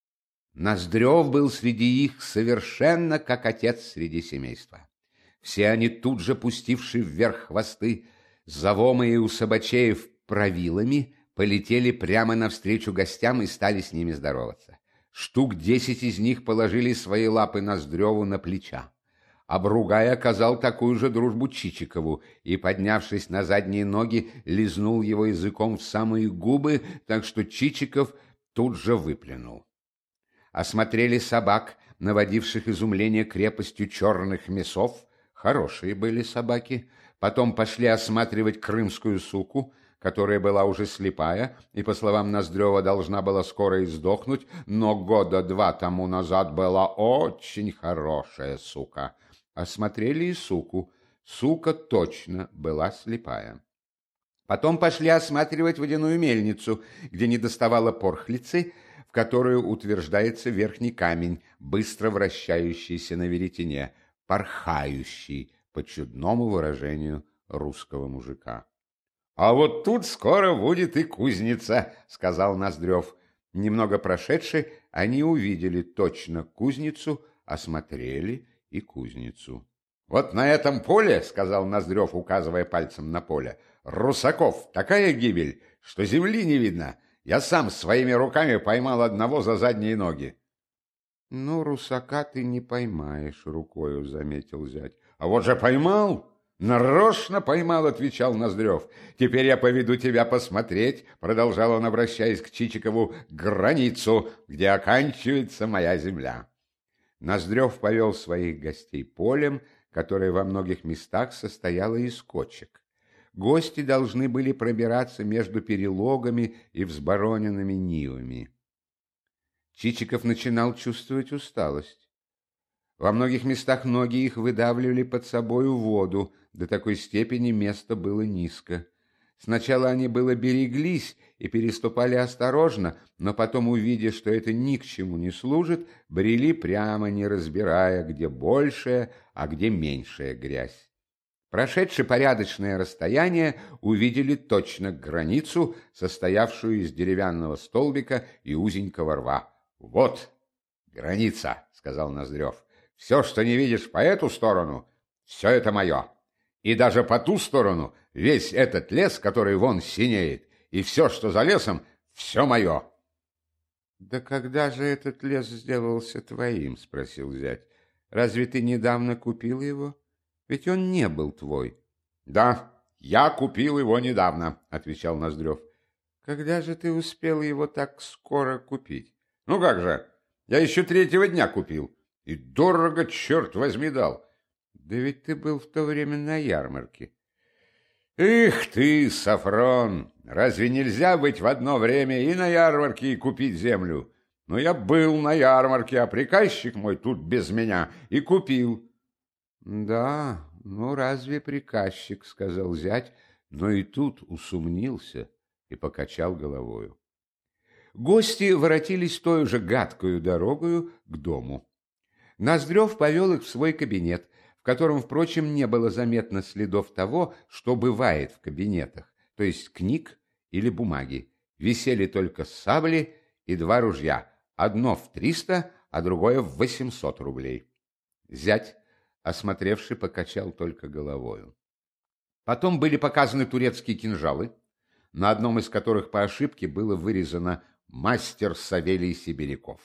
Speaker 1: Ноздрев был среди их совершенно как отец среди семейства. Все они, тут же пустивши вверх хвосты, завомые у собачеев правилами, полетели прямо навстречу гостям и стали с ними здороваться. Штук 10 из них положили свои лапы Ноздреву на плеча. Обругай оказал такую же дружбу Чичикову и, поднявшись на задние ноги, лизнул его языком в самые губы, так что Чичиков тут же выплюнул. Осмотрели собак, наводивших изумление крепостью черных мясов. Хорошие были собаки. Потом пошли осматривать крымскую суку, которая была уже слепая и, по словам Ноздрева, должна была скоро издохнуть, но 2 года тому назад была очень хорошая сука. Осмотрели и суку. Сука точно была слепая. Потом пошли осматривать водяную мельницу, где недоставало порхлицы, в которую утверждается верхний камень, быстро вращающийся на веретене, порхающий, по чудному выражению русского мужика. «А вот тут скоро будет и кузница», — сказал Ноздрев. Немного прошедши, они увидели точно кузницу, осмотрели и кузницу. «Вот на этом поле, — сказал Ноздрев, указывая пальцем на поле, — русаков такая гибель, что земли не видно. Я сам своими руками поймал одного за задние ноги». «Ну, русака ты не поймаешь рукою, — заметил зять. — А вот же поймал, нарочно поймал, — отвечал Ноздрев. — Теперь я поведу тебя посмотреть, — продолжал он, обращаясь к Чичикову, — границу, где оканчивается моя земля. Ноздрев повел своих гостей полем, которое во многих местах состояло из кочек. Гости должны были пробираться между перелогами и взбороненными нивами. Чичиков начинал чувствовать усталость. Во многих местах ноги их выдавливали под собою воду, до такой степени место было низко. Сначала они было береглись и переступали осторожно, но потом, увидя, что это ни к чему не служит, брели прямо, не разбирая, где большая, а где меньшая грязь. Прошедши порядочное расстояние, увидели точно границу, состоявшую из деревянного столбика и узенького рва. «Вот граница, — сказал Ноздрев. — Все, что не видишь по эту сторону, все это мое. И даже по ту сторону весь этот лес, который вон синеет, и все, что за лесом, все мое». «Да когда же этот лес сделался твоим? — спросил зять. — Разве ты недавно купил его? Ведь он не был твой. — Да, я купил его недавно, — отвечал Ноздрев. — Когда же ты успел его так скоро купить? — Ну как же, я еще 3-го дня купил. И дорого, черт возьми, дал. — Да ведь ты был в то время на ярмарке. — Эх ты, Софрон, разве нельзя быть в одно время и на ярмарке, и купить землю? Но я был на ярмарке, а приказчик мой тут без меня и купил. — Да, ну разве приказчик, — сказал зять, но и тут усомнился и покачал головою. Гости воротились той же гадкою дорогою к дому. Ноздрев повел их в свой кабинет, в котором, впрочем, не было заметно следов того, что бывает в кабинетах. то есть книг или бумаги. Висели только сабли и два ружья, одно в 300, а другое в 800 рублей. Зять, осмотревший, покачал только головою. Потом были показаны турецкие кинжалы, на одном из которых по ошибке было вырезано «Мастер Савелий Сибиряков».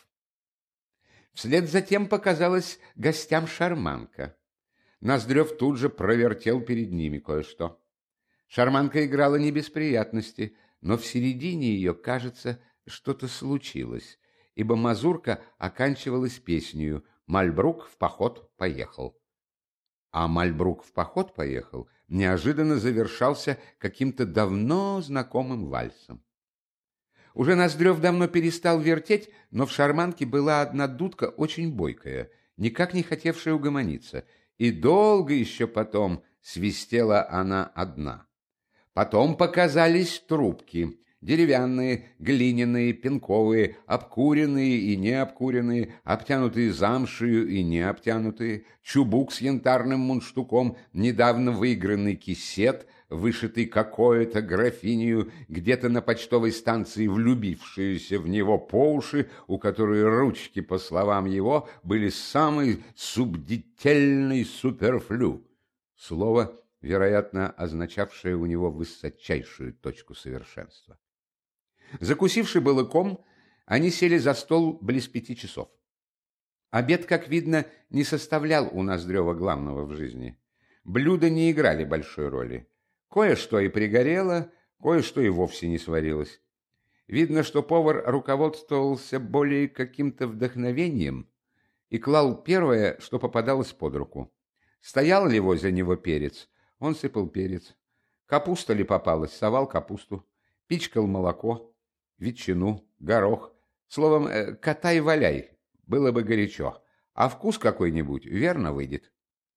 Speaker 1: Вслед за тем показалась гостям шарманка. Ноздрев тут же провертел перед ними кое-что. Шарманка играла не без приятности, но в середине ее, кажется, что-то случилось, ибо мазурка оканчивалась песнею «Мальбрук в поход поехал». А «Мальбрук в поход поехал» неожиданно завершался каким-то давно знакомым вальсом. Уже Ноздрев давно перестал вертеть, но в шарманке была одна дудка очень бойкая, никак не хотевшая угомониться, и долго еще потом свистела она одна. Потом показались трубки, деревянные, глиняные, пенковые, обкуренные и необкуренные, обтянутые замшею и не обтянутые, чубук с янтарным мундштуком, недавно выигранный кисет, вышитый какой-то графинею, где-то на почтовой станции влюбившиеся в него по уши, у которой ручки, по словам его, были самый субдительный суперфлю. Слово, вероятно, означавшее у него высочайшую точку совершенства. Закусивши балыком, они сели за стол близ 5 часов. Обед, как видно, не составлял у Ноздрева главного в жизни. Блюда не играли большой роли. Кое-что и пригорело, кое-что и вовсе не сварилось. Видно, что повар руководствовался более каким-то вдохновением и клал первое, что попадалось под руку. Стоял ли возле него перец, он сыпал перец. Капуста ли попалась, совал капусту. Пичкал молоко, ветчину, горох. Словом, катай-валяй, было бы горячо. А вкус какой-нибудь верно выйдет.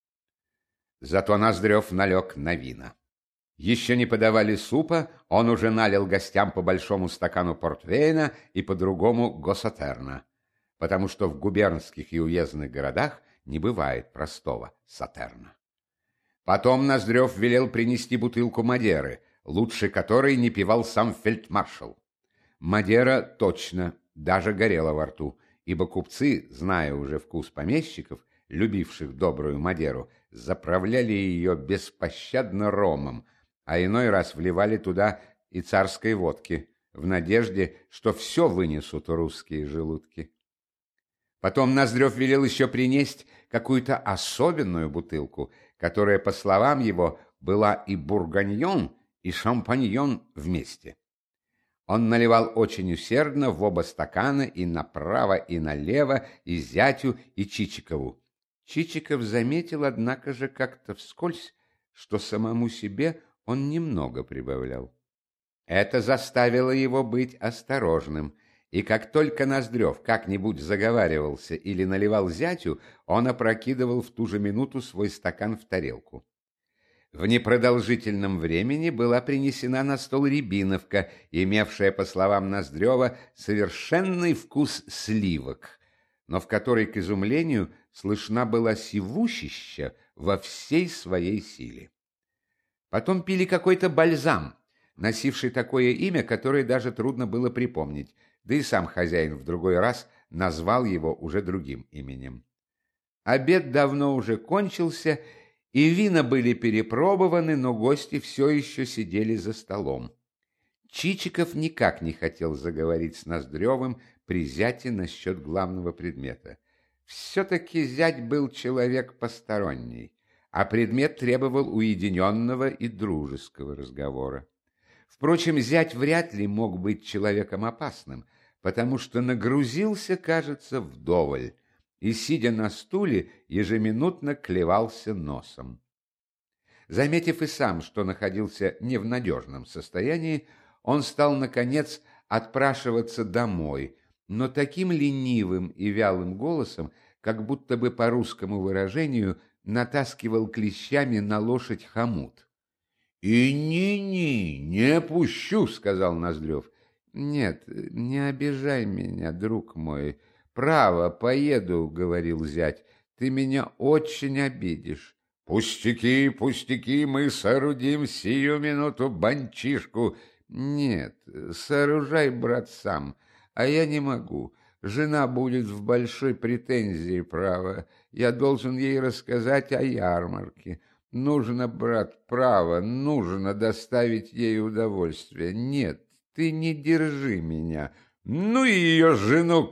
Speaker 1: Зато Ноздрев налег на вина. Еще не подавали супа, он уже налил гостям по большому стакану портвейна и по другому госсатерна, потому что в губернских и уездных городах не бывает простого сатерна. Потом Ноздрев велел принести бутылку Мадеры, лучше которой не пивал сам фельдмаршал. Мадера точно даже горела во рту, ибо купцы, зная уже вкус помещиков, любивших добрую Мадеру, заправляли ее беспощадно ромом, а иной раз вливали туда и царской водки, в надежде, что все вынесут русские желудки. Потом Ноздрев велел еще принести какую-то особенную бутылку, которая, по словам его, была и бурганьон, и шампаньон вместе. Он наливал очень усердно в оба стакана и направо, и налево, и зятю, и Чичикову. Чичиков заметил, однако же, как-то вскользь, что самому себе он немного прибавлял. Это заставило его быть осторожным, и как только Ноздрев как-нибудь заговаривался или наливал зятю, он опрокидывал в ту же минуту свой стакан в тарелку. В непродолжительном времени была принесена на стол рябиновка, имевшая, по словам Ноздрева, совершенный вкус сливок, но в которой, к изумлению, слышна была сивущища во всей своей силе. Потом пили какой-то бальзам, носивший такое имя, которое даже трудно было припомнить, да и сам хозяин в другой раз назвал его уже другим именем. Обед давно уже кончился, и вина были перепробованы, но гости все еще сидели за столом. Чичиков никак не хотел заговорить с Ноздревым при зяте насчет главного предмета. Все-таки зять был человек посторонний, а предмет требовал уединенного и дружеского разговора. Впрочем, зять вряд ли мог быть человеком опасным, потому что нагрузился, кажется, вдоволь, и, сидя на стуле, ежеминутно клевался носом. Заметив и сам, что находился не в надежном состоянии, он стал, наконец, отпрашиваться домой, но таким ленивым и вялым голосом, как будто бы по русскому выражению натаскивал клещами на лошадь хомут. «И не пущу», — сказал Ноздрев. «Нет, не обижай меня, друг мой. Право, поеду», — говорил зять. «Ты меня очень обидишь.
Speaker 2: Пустяки, пустяки, мы соорудим сию минуту банчишку.
Speaker 1: Нет, сооружай, брат, сам, а я не могу. Жена будет в большой претензии, право. Я должен ей рассказать о ярмарке. Нужно, брат, право, нужно доставить ей удовольствие. Нет, ты не держи меня.
Speaker 2: Ну и ее жену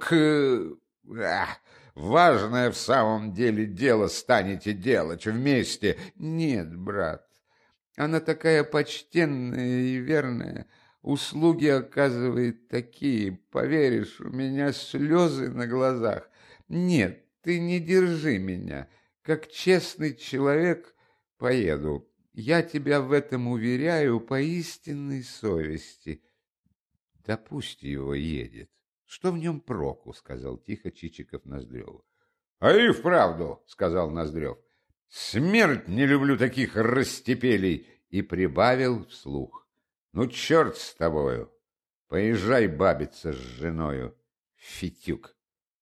Speaker 2: важное в самом деле дело станете делать вместе.
Speaker 1: Нет, брат, она такая почтенная и верная. Услуги оказывает такие, поверишь, у меня слезы на глазах. Нет, ты не держи меня. Как честный человек поеду. Я тебя в этом уверяю по истинной совести. Да пусть его едет. Что в нем проку, сказал тихо Чичиков Ноздреву.
Speaker 2: А и вправду, сказал Ноздрев, смерть не люблю таких растепелей,
Speaker 1: и прибавил вслух.
Speaker 2: Ну, черт с тобою, поезжай бабиться с женою, Фитюк.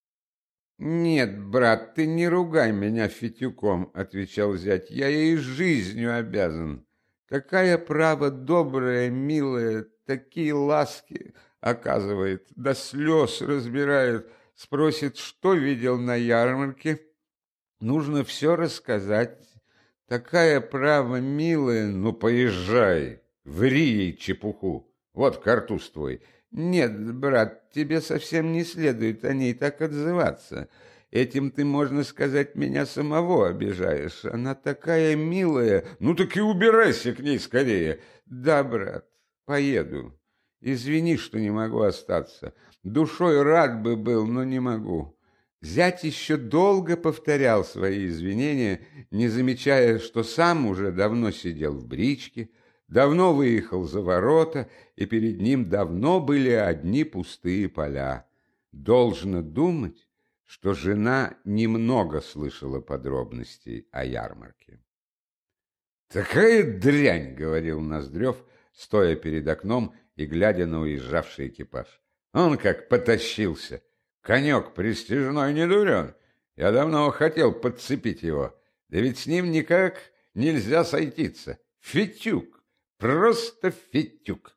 Speaker 1: Нет, брат, ты не ругай меня Фитюком, отвечал зять, я ей жизнью обязан. Какая право добрая, милая, такие ласки оказывает, до слез разбирает, спросит, что видел на ярмарке. Нужно все рассказать. Такая право милая,
Speaker 2: ну поезжай. Ври ей чепуху. Вот картуз твой.
Speaker 1: Нет, брат, тебе совсем не следует о ней так отзываться. Этим ты, можно сказать, меня самого обижаешь. Она такая милая.
Speaker 2: Ну так и убирайся к ней скорее.
Speaker 1: Да, брат, поеду. Извини, что не могу остаться. Душой рад бы был, но не могу. Зять еще долго повторял свои извинения, не замечая, что сам уже давно сидел в бричке, давно выехал за ворота, и перед ним давно были одни пустые поля. Должно думать, что жена немного слышала подробностей о ярмарке.
Speaker 2: «Такая дрянь!» — говорил Ноздрев, стоя перед окном и глядя на уезжавший экипаж. «Он как потащился! Конек пристяжной не дурен! Я давно хотел подцепить его, да ведь с ним никак нельзя сойтиться! Фитюк! Просто Фитюк!»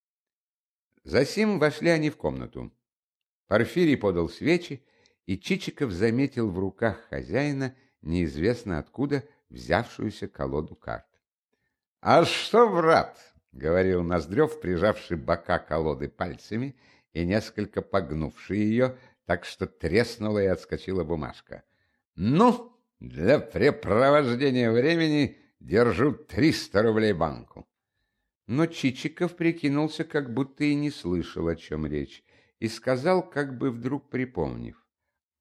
Speaker 1: Засим вошли они в комнату. Порфирий подал свечи, и Чичиков заметил в руках хозяина неизвестно откуда взявшуюся колоду карт.
Speaker 2: — А что, брат? — говорил Ноздрев, прижавший бока колоды пальцами и несколько погнувший ее, так что треснула и отскочила бумажка. — Ну, для препровождения времени держу 300 рублей банку.
Speaker 1: Но Чичиков прикинулся, как будто и не слышал, о чем речь, и сказал, как бы вдруг припомнив. —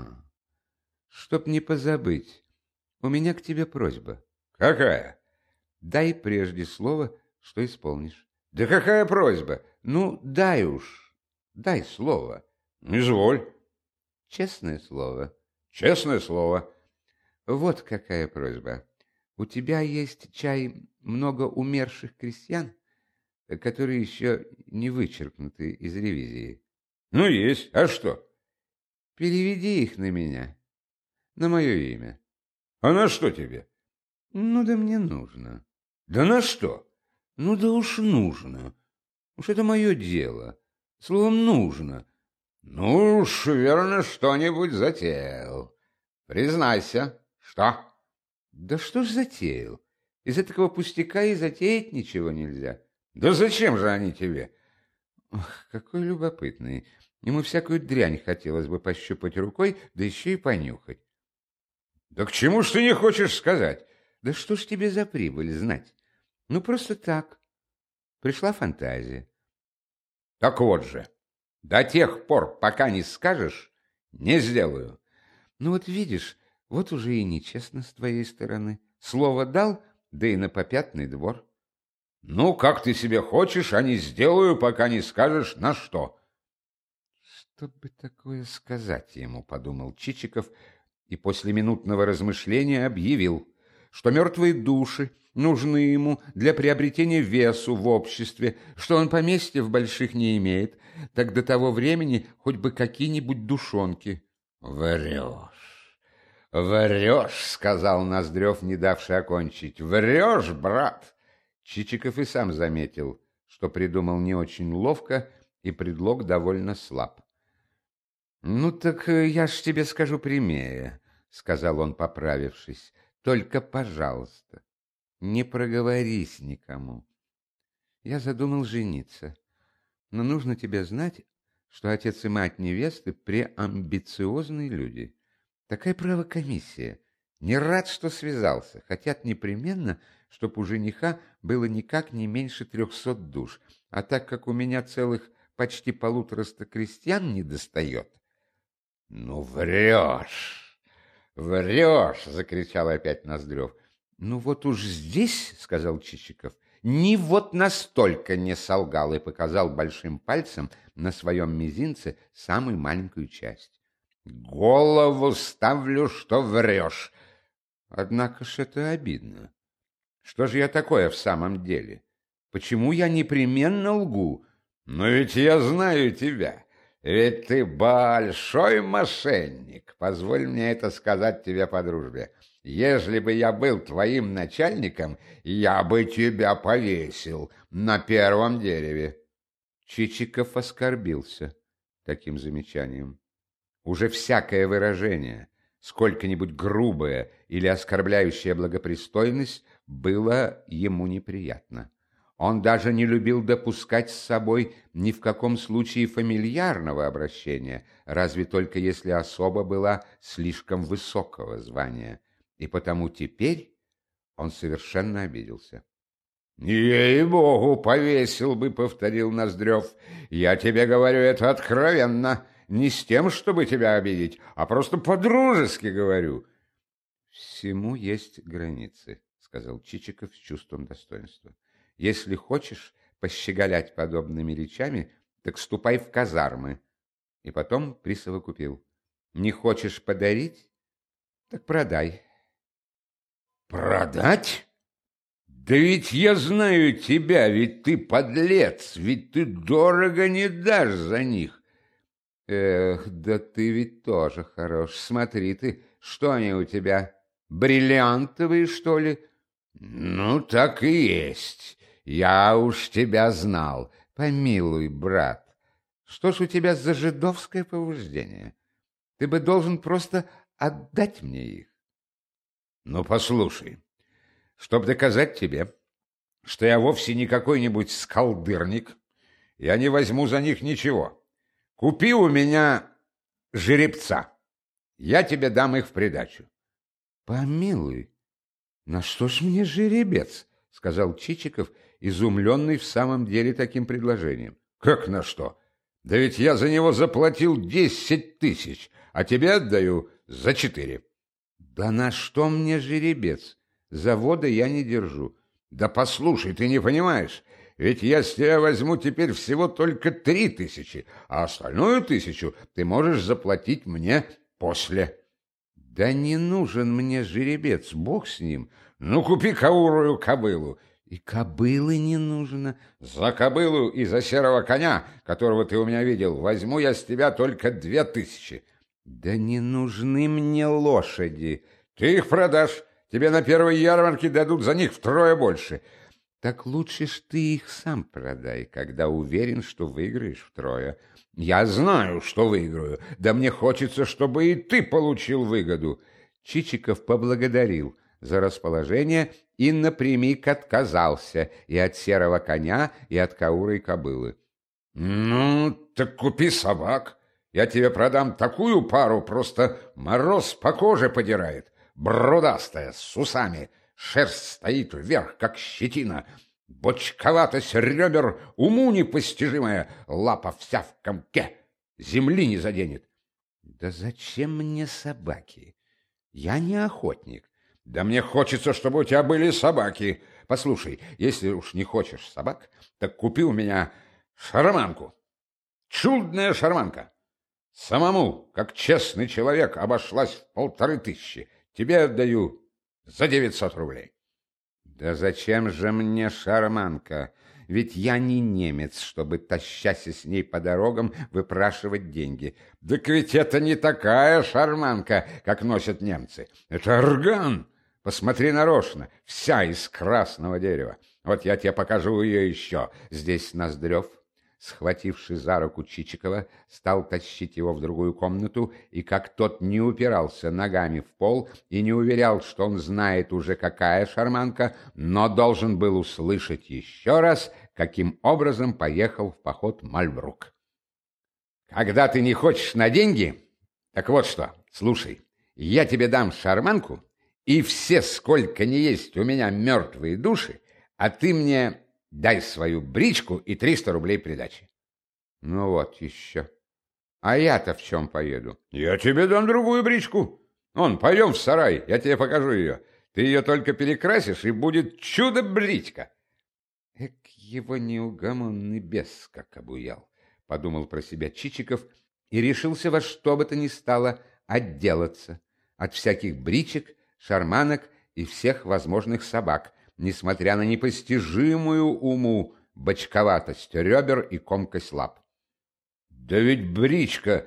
Speaker 1: чтоб не позабыть, у меня к тебе просьба.
Speaker 2: — Какая?
Speaker 1: — Дай прежде слово, что исполнишь.
Speaker 2: — Да какая просьба?
Speaker 1: — Ну, дай уж, дай слово.
Speaker 2: — Изволь.
Speaker 1: — Честное слово.
Speaker 2: — Честное слово.
Speaker 1: — Вот какая просьба. У тебя есть, чай, много умерших крестьян, которые еще не вычеркнуты из ревизии?
Speaker 2: — Ну, есть. А что?
Speaker 1: — Переведи их на меня, на мое имя.
Speaker 2: — А на что тебе?
Speaker 1: — Ну, да мне нужно.
Speaker 2: — Да на что?
Speaker 1: — Ну, да уж нужно. Уж это мое дело. Словом, нужно.
Speaker 2: — Ну уж, верно, что-нибудь затеял. Признайся, что?
Speaker 1: — Да что ж затеял? Из этого пустяка и затеять ничего нельзя.
Speaker 2: — Да зачем же они тебе?
Speaker 1: — Ох, какой любопытный. Ему всякую дрянь хотелось бы пощупать рукой, да еще и понюхать.
Speaker 2: — Да к чему ж ты не хочешь сказать?
Speaker 1: — Да что ж тебе за прибыль знать? Ну, просто так. Пришла фантазия.
Speaker 2: — Так вот же, до тех пор, пока не скажешь, не сделаю.
Speaker 1: — Ну вот видишь, вот уже и нечестно с твоей стороны. Слово дал, да и на попятный двор.
Speaker 2: — Ну, как ты себе хочешь, а не сделаю, пока не скажешь, на что.
Speaker 1: Что бы такое сказать ему, подумал Чичиков, и после минутного размышления объявил, что мертвые души нужны ему для приобретения весу в обществе, что он поместья в больших не имеет, так до того времени хоть бы какие-нибудь душонки.
Speaker 2: — Врешь.
Speaker 1: «Врешь», — сказал Ноздрев, не давший окончить. «Врешь, брат!» Чичиков и сам заметил, что придумал не очень ловко, и предлог довольно слаб. «Ну так я ж тебе скажу прямее», — сказал он, поправившись. «Только, пожалуйста, не проговорись никому. Я задумал жениться, но нужно тебе знать, что отец и мать невесты преамбициозные люди. Такая правокомиссия. Не рад, что связался. Хотят непременно, чтоб у жениха было никак не меньше 300 душ. А так как у меня целых почти 150 крестьян недостает». «Ну, врешь! Врешь!» — закричал опять Ноздрев. «Ну вот уж здесь, — сказал Чичиков, — ни вот настолько не солгал», и показал большим пальцем на своем мизинце самую маленькую часть. «Голову ставлю, что врешь!» «Однако ж это обидно. Что же я такое в самом деле? Почему я непременно лгу?»
Speaker 2: «Но ведь я знаю тебя. Ведь ты большой мошенник. Позволь мне это сказать тебе по дружбе. Ежели бы я был твоим начальником, я бы тебя повесил на первом дереве».
Speaker 1: Чичиков оскорбился таким замечанием. Уже всякое выражение, сколько-нибудь грубое или оскорбляющее благопристойность, было ему неприятно. Он даже не любил допускать с собой ни в каком случае фамильярного обращения, разве только если особа была слишком высокого звания. И потому теперь он совершенно обиделся.
Speaker 2: «Ей-богу, повесил бы», — повторил Ноздрев. «Я тебе говорю это откровенно, не с тем, чтобы тебя обидеть, а просто по-дружески говорю».
Speaker 1: «Всему есть границы», — сказал Чичиков с чувством достоинства. «Если хочешь пощеголять подобными речами, так ступай в казармы». И потом присовокупил: «Не хочешь подарить? Так продай».
Speaker 2: «Продать? Да ведь я знаю тебя, ведь ты подлец, ведь ты дорого не дашь за них».
Speaker 1: «Эх, да ты ведь тоже хорош. Смотри ты, что они у тебя, бриллиантовые, что ли?»
Speaker 2: «Ну, так и есть. Я уж тебя знал».
Speaker 1: «Помилуй, брат, что ж у тебя за жидовское побуждение? Ты бы должен просто отдать мне их».
Speaker 2: «Ну, послушай, чтоб доказать тебе, что я вовсе не какой-нибудь скалдырник, я не возьму за них ничего. Купи у меня жеребца, я тебе дам их в придачу».
Speaker 1: «Помилуй, на что ж мне жеребец?» — сказал Чичиков, изумленный в самом деле таким предложением.
Speaker 2: «Как на что? Да ведь я за него заплатил 10 000, а тебе отдаю за 4».
Speaker 1: «Да на что мне жеребец? Завода я не держу».
Speaker 2: «Да послушай, ты не понимаешь, ведь я с тебя возьму теперь всего только 3 000, а остальную 1000 ты можешь заплатить мне после».
Speaker 1: «Да не нужен мне жеребец, бог с ним».
Speaker 2: «Ну, купи каурую кобылу».
Speaker 1: «И кобылы не нужно».
Speaker 2: «За кобылу и за серого коня, которого ты у меня видел, возьму я с тебя только 2000».
Speaker 1: «Да не нужны мне лошади».
Speaker 2: «Ты их продашь. Тебе на первой ярмарке дадут за них втрое больше».
Speaker 1: «Так лучше ж ты их сам продай, когда уверен, что выиграешь втрое». «Я знаю, что выиграю. Да мне хочется, чтобы и ты получил выгоду». Чичиков поблагодарил за расположение и напрямик отказался и от серого коня, и от каурой кобылы.
Speaker 2: «Ну, так купи собак. Я тебе продам такую пару, просто мороз по коже подирает. Бродастая, с усами, шерсть стоит вверх, как щетина, бочковатость ребер уму непостижимая, лапа вся в комке, земли не заденет».
Speaker 1: «Да зачем мне собаки? Я не охотник».
Speaker 2: «Да мне хочется, чтобы у тебя были собаки. Послушай, если уж не хочешь собак, так купи у меня шарманку. Чудная шарманка. Самому, как честный человек, обошлась в 1500. Тебе отдаю за 900 рублей».
Speaker 1: «Да зачем же мне шарманка? Ведь я не немец, чтобы, тащась с ней по дорогам, выпрашивать деньги.
Speaker 2: Так ведь это не такая шарманка, как носят немцы. Это орган. Посмотри нарочно, вся из красного дерева. Вот я тебе покажу ее еще.
Speaker 1: Здесь Ноздрев, схвативший за руку Чичикова, стал тащить его в другую комнату, и как тот не упирался ногами в пол и не уверял, что он знает уже, какая шарманка, но должен был услышать еще раз, каким образом поехал в поход Мальбрук. «Когда ты не хочешь на деньги, так вот что, слушай, я тебе дам шарманку, и все, сколько ни есть у меня мертвые души, а ты мне дай свою бричку и 300 рублей придачи».
Speaker 2: Ну вот еще.
Speaker 1: А я-то в чем поеду?
Speaker 2: Я тебе дам другую бричку. Вон, пойдем в сарай, я тебе покажу ее. Ты ее только перекрасишь, и будет чудо-бричка.
Speaker 1: Эк, его неугомонный бес как обуял, подумал про себя Чичиков и решился во что бы то ни стало отделаться от всяких бричек, шарманок и всех возможных собак, несмотря на непостижимую уму бочковатость ребер и комкость лап.
Speaker 2: Да ведь бричка,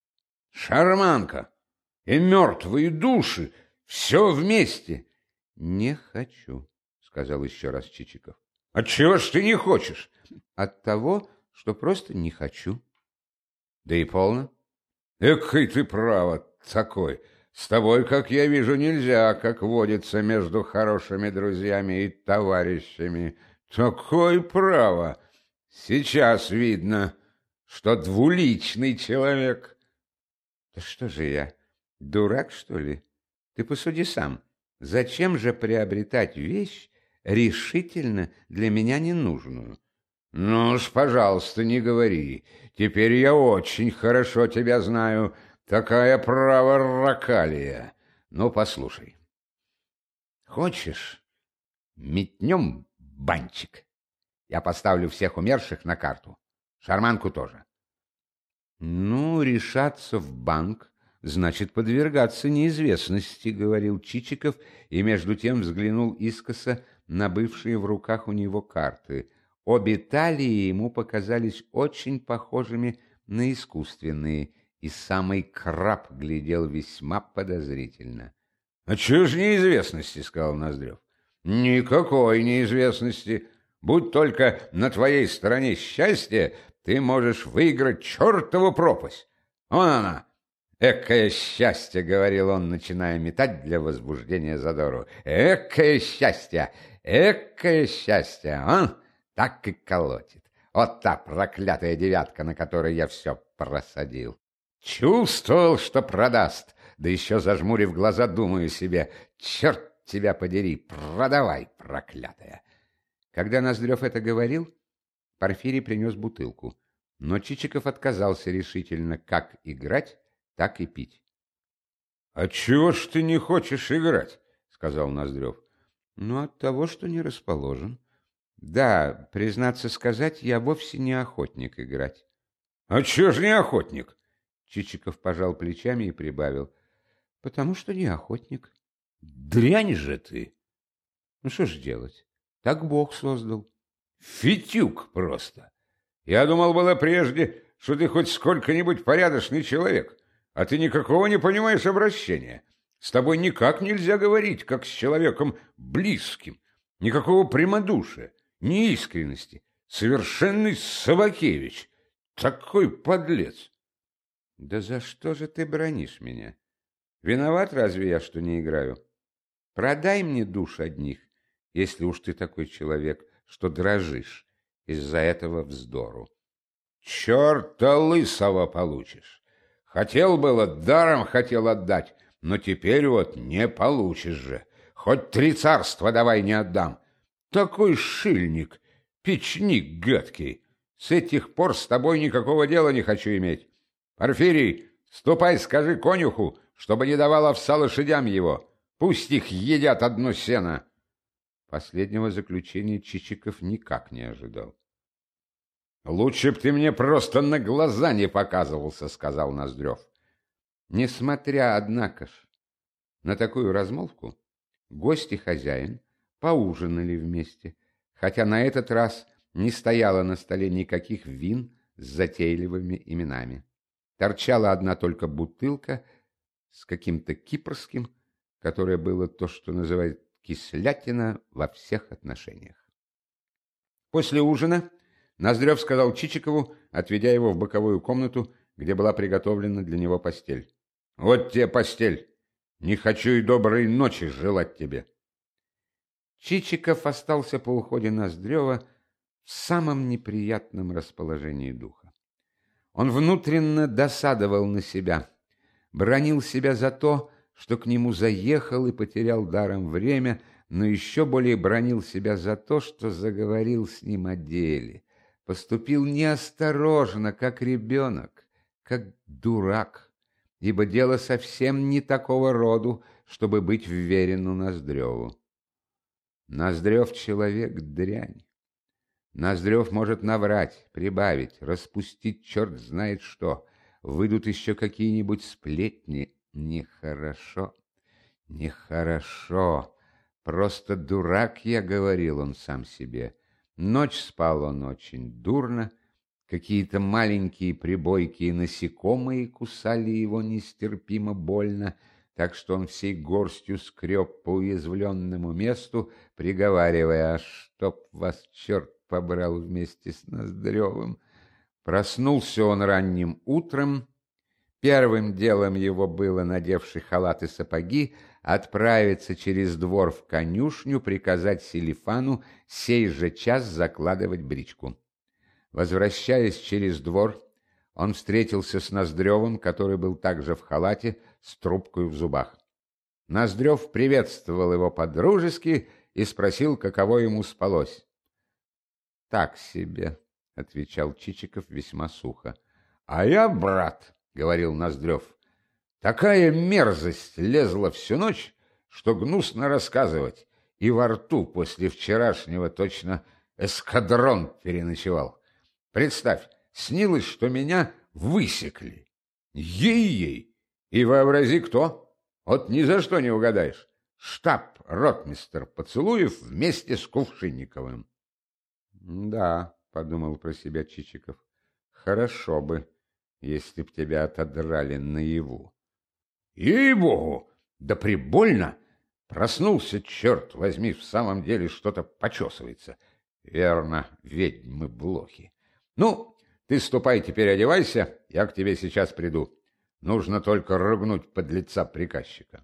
Speaker 2: шарманка и мертвые души — все вместе.
Speaker 1: — Не хочу, — сказал еще раз Чичиков.
Speaker 2: — Отчего ж ты не хочешь?
Speaker 1: — От того, что просто не хочу. — Да и полно.
Speaker 2: — Экой ты право такой. С тобой, как я вижу, нельзя, как водится между хорошими друзьями и товарищами. Такое право. Сейчас видно, что двуличный человек.
Speaker 1: Да что же я, дурак, что ли? Ты посуди сам. Зачем же приобретать вещь, решительно для меня ненужную?
Speaker 2: Ну уж, пожалуйста, не говори. Теперь я очень хорошо тебя знаю. Такая право ракалия. Ну, послушай.
Speaker 1: Хочешь, метнем банчик? Я поставлю всех умерших на карту. Шарманку тоже. Ну, решаться в банк значит подвергаться неизвестности, говорил Чичиков, и между тем взглянул искоса на бывшие в руках у него карты. Обе талии ему показались очень похожими на искусственные, и самый краб глядел весьма подозрительно.
Speaker 2: — А чего ж неизвестности, — сказал Ноздрев. — Никакой неизвестности. Будь только на твоей стороне счастье, ты можешь выиграть чертову пропасть. Вон она. «Экое счастье!» — говорил он, начиная метать для возбуждения задору. «Экое счастье! Экое счастье! А? Так и колотит. Вот та проклятая девятка, на которой я все просадил. Чувствовал, что продаст, да еще зажмурив глаза, думаю себе, черт тебя подери, продавай, проклятая!»
Speaker 1: Когда Ноздрев это говорил, Порфирий принес бутылку, но Чичиков отказался решительно как играть, так и пить.
Speaker 2: — А чего ж ты не хочешь играть? — сказал Ноздрев.
Speaker 1: — Ну, от того, что не расположен. Да, признаться сказать, я вовсе не охотник играть.
Speaker 2: — А чего ж не охотник?
Speaker 1: Чичиков пожал плечами и прибавил. — Потому что не охотник.
Speaker 2: — Дрянь же ты!
Speaker 1: — Ну, что ж делать? Так Бог создал.
Speaker 2: — Фитюк просто! Я думал было прежде, что ты хоть сколько-нибудь порядочный человек, а ты никакого не понимаешь обращения. С тобой никак нельзя говорить, как с человеком близким. Никакого прямодушия, ни искренности. Совершенный Собакевич. Такой подлец.
Speaker 1: — Да за что же ты бранишь меня? Виноват разве я, что не играю? Продай мне душ одних, если уж ты такой человек, что дрожишь из-за этого вздору.
Speaker 2: Черта лысого получишь. Хотел было, даром хотел отдать, но теперь вот не получишь же. Хоть 3 царства давай не отдам. Такой шильник, печник гадкий. С этих пор с тобой никакого дела не хочу иметь. Порфирий, ступай, скажи конюху, чтобы не давал овса лошадям его. Пусть их едят одно сено.
Speaker 1: Последнего заключения Чичиков никак не ожидал.
Speaker 2: — Лучше б ты мне просто на глаза не показывался, — сказал Ноздрев.
Speaker 1: Несмотря, однако ж, на такую размолвку, гость и хозяин поужинали вместе, хотя на этот раз Не стояло на столе никаких вин с затейливыми именами. Торчала одна только бутылка с каким-то кипрским, которое было то, что называют кислятина во всех отношениях. После ужина Ноздрев сказал Чичикову, отведя его в боковую комнату, где была приготовлена для него постель: «Вот тебе постель. Не хочу и доброй ночи желать тебе». Чичиков остался по уходе Ноздрева в самом неприятном расположении духа. Он внутренно досадовал на себя, бранил себя за то, что к нему заехал и потерял даром время, но еще более бранил себя за то, что заговорил с ним о деле, поступил неосторожно, как ребенок, как дурак, ибо дело совсем не такого роду, чтобы быть вверену Ноздреву. Ноздрев человек дрянь. Ноздрев может наврать, прибавить, распустить черт знает что. Выйдут еще какие-нибудь сплетни. Нехорошо, нехорошо. Просто дурак, я говорил он сам себе. Ночь спал он очень дурно. Какие-то маленькие прибойкие насекомые кусали его нестерпимо больно, так что он всей горстью скреб по уязвленному месту, приговаривая: «А чтоб вас черт побрал вместе с Ноздревым». Проснулся он ранним утром. Первым делом его было, надевши халат и сапоги, отправиться через двор в конюшню, приказать Селифану сей же час закладывать бричку. Возвращаясь через двор, он встретился с Ноздревым, который был также в халате, с трубкой в зубах. Ноздрев приветствовал его по-дружески и спросил, каково ему спалось. «Так себе», — отвечал Чичиков весьма сухо. «А я, брат, — говорил Ноздрев, — такая мерзость лезла всю ночь, что гнусно рассказывать, и во рту после вчерашнего точно эскадрон переночевал. Представь, снилось, что меня высекли. Ей-ей! И вообрази, кто? Вот ни за что не угадаешь. Штаб-ротмистр Поцелуев вместе с Кувшинниковым». «Да, — подумал про себя Чичиков, — хорошо бы, если б тебя отодрали наяву». «Ей-богу! Да прибольно! Проснулся, черт возьми, в самом деле что-то почесывается. Верно, ведьмы-блохи. Ну, ты ступай теперь одевайся, я к тебе сейчас приду. Нужно только ругнуть подлеца приказчика».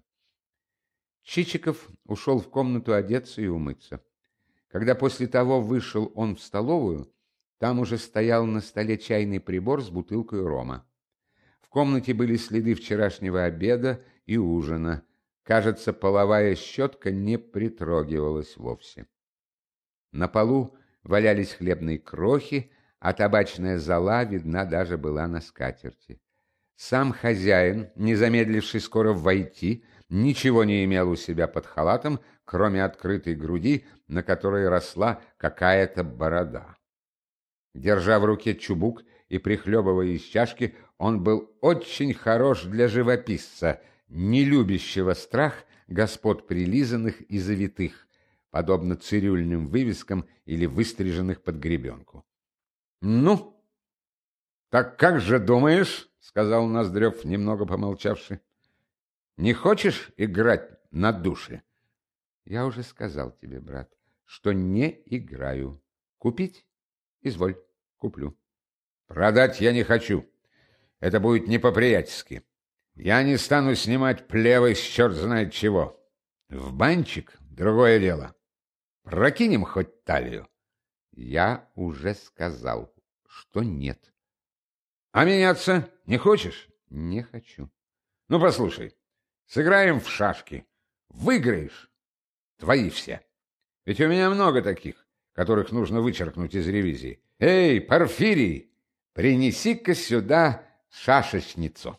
Speaker 1: Чичиков ушел в комнату одеться и умыться. Когда после того вышел он в столовую, там уже стоял на столе чайный прибор с бутылкой рома. В комнате были следы вчерашнего обеда и ужина. Кажется, половая щетка не притрогивалась вовсе. На полу валялись хлебные крохи, а табачная зола видна даже была на скатерти. Сам хозяин, не замедливший скоро войти, ничего не имел у себя под халатом, кроме открытой груди, на которой росла какая-то борода. Держа в руке чубук и прихлебывая из чашки, он был очень хорош для живописца, не любящего страх господ прилизанных и завитых, подобно цирюльным вывескам или выстриженных под гребенку. «Ну, так как же думаешь?» — сказал Ноздрев, немного помолчавши. «Не хочешь играть на душе?» «Я уже сказал тебе, брат, что не играю. Купить? Изволь, куплю». «Продать я не хочу. Это будет не по-приятельски. Я не стану снимать плевы с черт знает чего. В банчик — другое дело. Прокинем хоть талию». «Я уже сказал, что нет». «А меняться не хочешь?» «Не хочу». «Ну, послушай, сыграем в шашки. Выиграешь — твои все. Ведь у меня много таких, которых нужно вычеркнуть из ревизии. Эй, Порфирий, принеси-ка сюда шашечницу».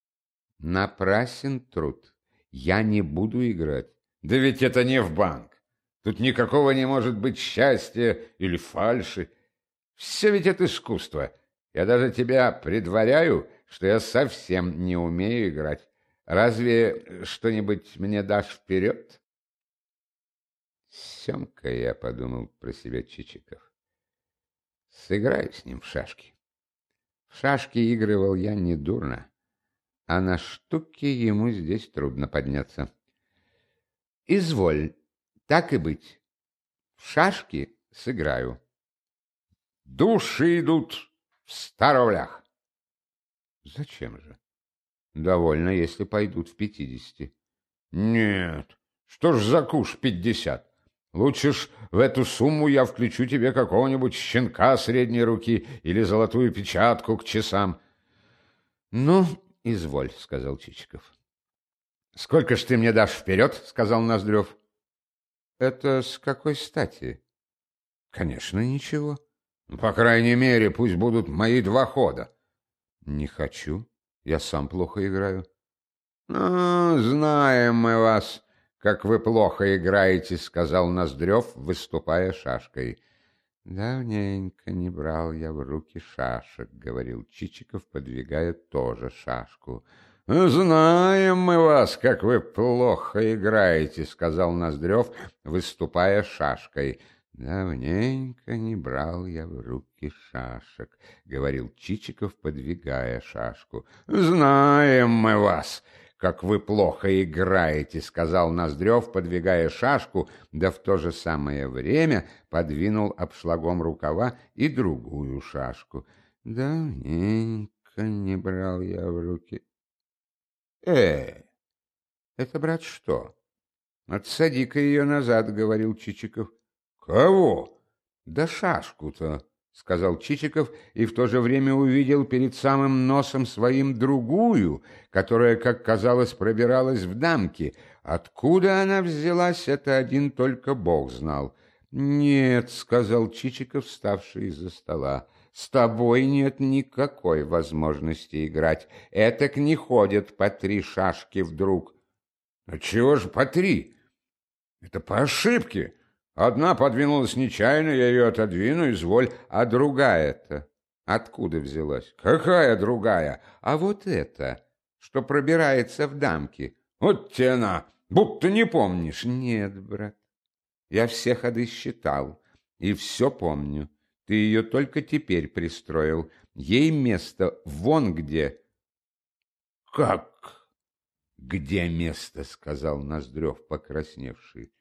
Speaker 1: «Напрасен труд. Я не буду играть». «Да ведь это не в банк. Тут никакого не может быть счастья или фальши. Все ведь это искусство. Я даже тебя предваряю, что я совсем не умею играть. Разве что-нибудь мне дашь вперед?» «Семка я», — подумал про себя Чичиков. Сыграю с ним в шашки. В шашки игрывал я недурно, а на штуки ему здесь трудно подняться. Изволь, так и быть. В шашки сыграю.
Speaker 2: Души идут в 100 рублях.
Speaker 1: Зачем же? Довольно, если пойдут в 50.
Speaker 2: Нет, что ж за куш 50? Лучше ж в эту сумму я включу тебе какого-нибудь щенка средней руки или золотую печатку к часам.
Speaker 1: Ну, изволь, сказал Чичиков.
Speaker 2: Сколько ж ты мне дашь вперед? Сказал Ноздрев.
Speaker 1: Это с какой стати?
Speaker 2: Конечно, ничего. По крайней мере, пусть будут мои 2 хода.
Speaker 1: Не хочу. Я сам плохо играю.
Speaker 2: Знаем мы вас, как вы плохо играете, сказал Ноздрев, выступая шашкой.
Speaker 1: Давненько не брал я в руки шашек, говорил Чичиков, подвигая тоже шашку.
Speaker 2: Знаем мы вас, как вы плохо играете, сказал Ноздрев, выступая шашкой.
Speaker 1: Давненько не брал я в руки шашек, говорил Чичиков, подвигая шашку.
Speaker 2: Знаем мы вас, как вы плохо играете, сказал Ноздрев, подвигая шашку, да в то же самое время подвинул обшлагом рукава и другую шашку.
Speaker 1: Давненько не брал я в руки. Это, брат, что? Отсади-ка ее назад, говорил Чичиков.
Speaker 2: Кого?
Speaker 1: Да шашку-то, сказал Чичиков и в то же время увидел перед самым носом своим другую, которая, как казалось, пробиралась в дамки. Откуда она взялась, это один только Бог знал. «Нет», — сказал Чичиков, вставший из-за стола, — «с тобой нет никакой возможности играть. Этак не ходят по 3 шашки вдруг».
Speaker 2: «А чего ж по 3? Это по ошибке. Одна подвинулась нечаянно, я ее отодвину, изволь.
Speaker 1: А другая-то откуда взялась?»
Speaker 2: «Какая другая?»
Speaker 1: «А вот эта, что пробирается в дамки».
Speaker 2: «Вот те она, будто не помнишь».
Speaker 1: «Нет, брат, я все ходы считал и все помню. Ты ее только теперь пристроил. Ей место вон где».
Speaker 2: «Как?
Speaker 1: «Где место?» — сказал Ноздрев, покрасневший.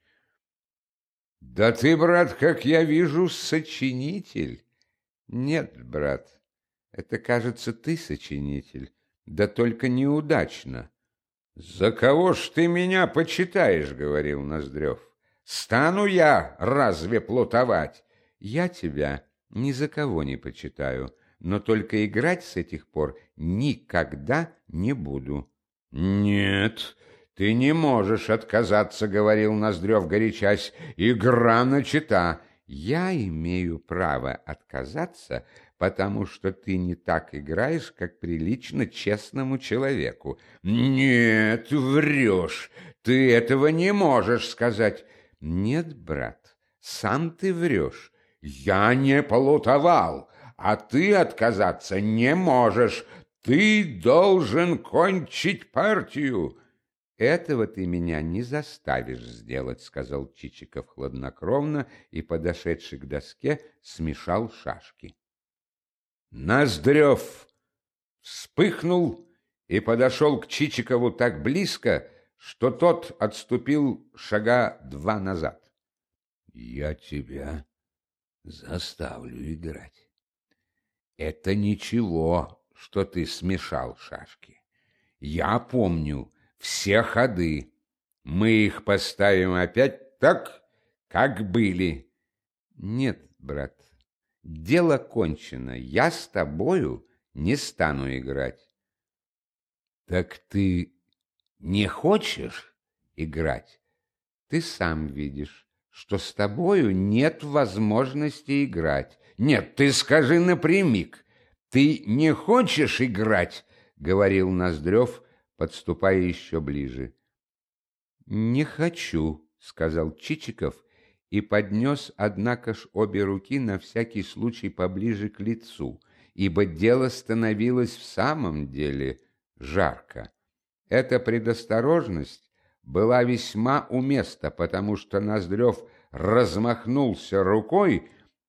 Speaker 2: «Да ты, брат, как я вижу,
Speaker 1: сочинитель». «Нет, брат, это, кажется, ты сочинитель, да только неудачно».
Speaker 2: «За кого ж ты меня почитаешь?» — говорил Ноздрев. «Стану я разве плутовать?»
Speaker 1: «Я тебя ни за кого не почитаю, но только играть с этих пор никогда не буду».
Speaker 2: «Нет, ты не можешь отказаться», — говорил Ноздрев, горячась. «Игра начата».
Speaker 1: «Я имею право отказаться, потому что ты не так играешь, как прилично честному человеку».
Speaker 2: «Нет, врешь. Ты этого не можешь сказать».
Speaker 1: «Нет, брат, сам ты врешь».
Speaker 2: «Я не плутовал, а ты отказаться не можешь. Ты должен кончить партию».
Speaker 1: «Этого ты меня не заставишь сделать», — сказал Чичиков хладнокровно и, подошедший к доске, смешал шашки.
Speaker 2: Ноздрев вспыхнул и подошел к Чичикову так близко, что тот отступил шага 2 назад.
Speaker 1: «Я тебя заставлю играть. Это ничего, что ты смешал шашки. Я помню все ходы. Мы их поставим опять так, как были». «Нет, брат, дело кончено. Я с тобою не стану играть». «Так ты не хочешь играть? Ты сам видишь, что с тобою нет возможности играть».
Speaker 2: «Нет, ты скажи напрямик. Ты не хочешь играть?»
Speaker 1: — говорил Ноздрев, подступая еще ближе. «Не хочу», — сказал Чичиков и поднес, однако ж, обе руки на всякий случай поближе к лицу, ибо дело становилось в самом деле жарко. Эта предосторожность была весьма уместна, потому что Ноздрев размахнулся рукой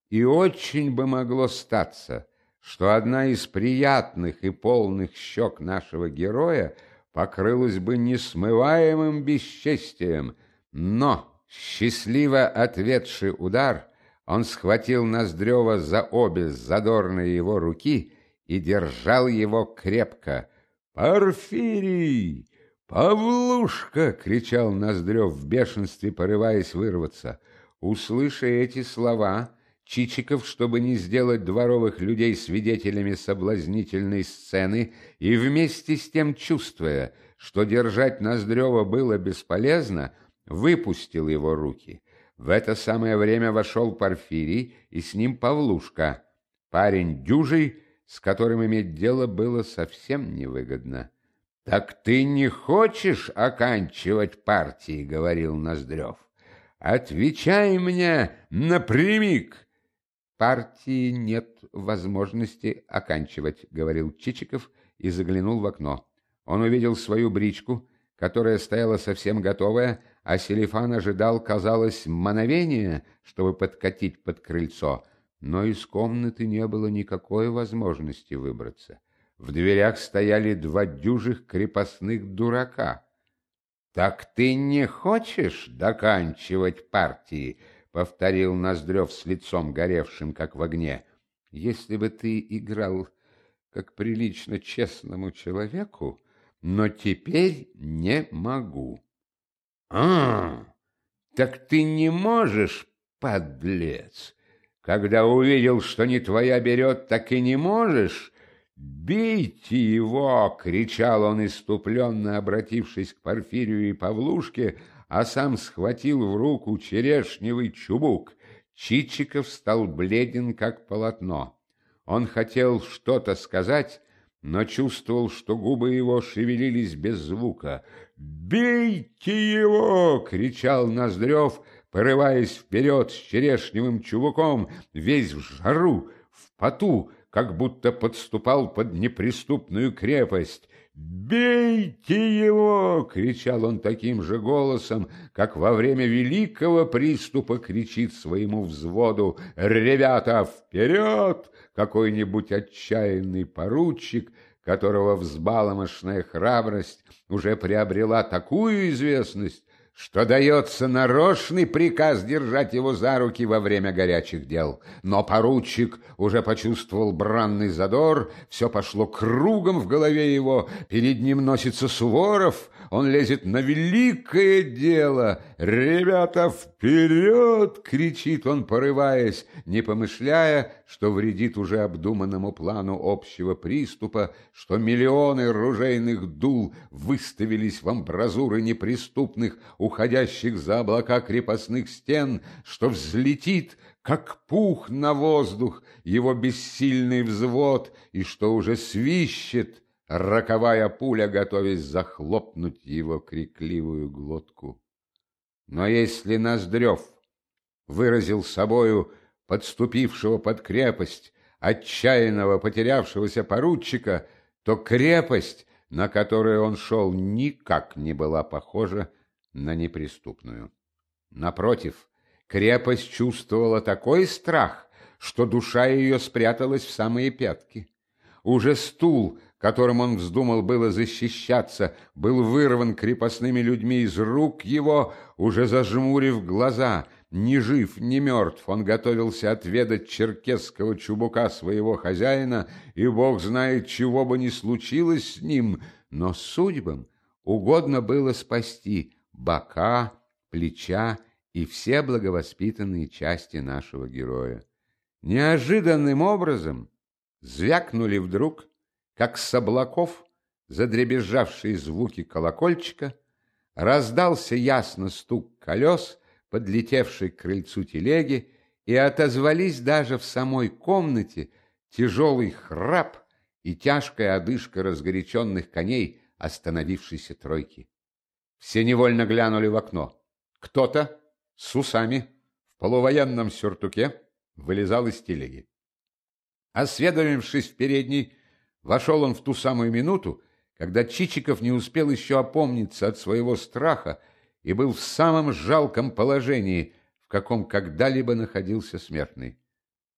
Speaker 1: И очень бы могло статься, что одна из приятных и полных щек нашего героя покрылась бы несмываемым бесчестием, но, счастливо ответший удар, он схватил Ноздрева за обе задорные его руки и держал его крепко. «Порфирий! Павлушка!» — кричал Ноздрев в бешенстве, порываясь вырваться. Услыша эти слова, Чичиков, чтобы не сделать дворовых людей свидетелями соблазнительной сцены и вместе с тем чувствуя, что держать Ноздрева было бесполезно, выпустил его руки. В это самое время вошел Порфирий и с ним Павлушка, парень дюжий, с которым иметь дело было совсем невыгодно. «Так ты не хочешь оканчивать партии?» — говорил Ноздрев. «Отвечай мне напрямик!» «Партии нет возможности оканчивать», — говорил Чичиков и заглянул в окно. Он увидел свою бричку, которая стояла совсем готовая, а Селифан ожидал, казалось, мгновения, чтобы подкатить под крыльцо, но из комнаты не было никакой возможности выбраться. В дверях стояли два дюжих крепостных дурака. «Так ты не хочешь доканчивать партии?» — повторил Ноздрев с лицом горевшим, как в огне. «Если бы ты играл, как прилично честному человеку, но теперь не могу». Так ты не можешь, подлец? Когда увидел, что не твоя берет, так и не можешь? Бейте его!» — кричал он иступленно, обратившись к Порфирию и Павлушке, а сам схватил в руку черешневый чубук. Чичиков стал бледен, как полотно. Он хотел что-то сказать, но чувствовал, что губы его шевелились без звука. «Бейте его!» — кричал Ноздрев, порываясь вперед с черешневым чубуком, весь в жару, в поту, как будто подступал под неприступную крепость. «Бейте его!» — кричал он таким же голосом, как во время великого приступа кричит своему взводу: «Ребята, вперед!» какой-нибудь отчаянный поручик, которого взбаламошная храбрость уже приобрела такую известность, что дается нарочный приказ держать его за руки во время горячих дел. Но поручик уже почувствовал бранный задор, все пошло кругом в голове его, перед ним носится Суворов, он лезет на великое дело. «Ребята, вперед!» — кричит он, порываясь, не помышляя, что вредит уже обдуманному плану общего приступа, что миллионы ружейных дул выставились в амбразуры неприступных, уходящих за облака крепостных стен, что взлетит, как пух на воздух, его бессильный взвод, и что уже свищет роковая пуля, готовясь захлопнуть его крикливую глотку. Но если Ноздрев выразил собою подступившего под крепость, отчаянного потерявшегося поручика, то крепость, на которую он шел, никак не была похожа на неприступную. Напротив, крепость чувствовала такой страх, что душа ее спряталась в самые пятки. Уже стул, которым он вздумал было защищаться, был вырван крепостными людьми из рук его, уже зажмурив глаза. Ни жив, ни мертв, он готовился отведать черкесского чубука своего хозяина, и Бог знает, чего бы ни случилось с ним, но судьбам угодно было спасти бока, плеча и все благовоспитанные части нашего героя. Неожиданным образом звякнули вдруг, как с облаков, задребезжавшие звуки колокольчика, раздался ясно стук колес, подлетевшей к крыльцу телеги, и отозвались даже в самой комнате тяжелый храп и тяжкая одышка разгоряченных коней остановившейся тройки. Все невольно глянули в окно. Кто-то с усами в полувоенном сюртуке вылезал из телеги. Осведомившись в передней, вошел он в ту самую минуту, когда Чичиков не успел еще опомниться от своего страха и был в самом жалком положении, в каком когда-либо находился смертный.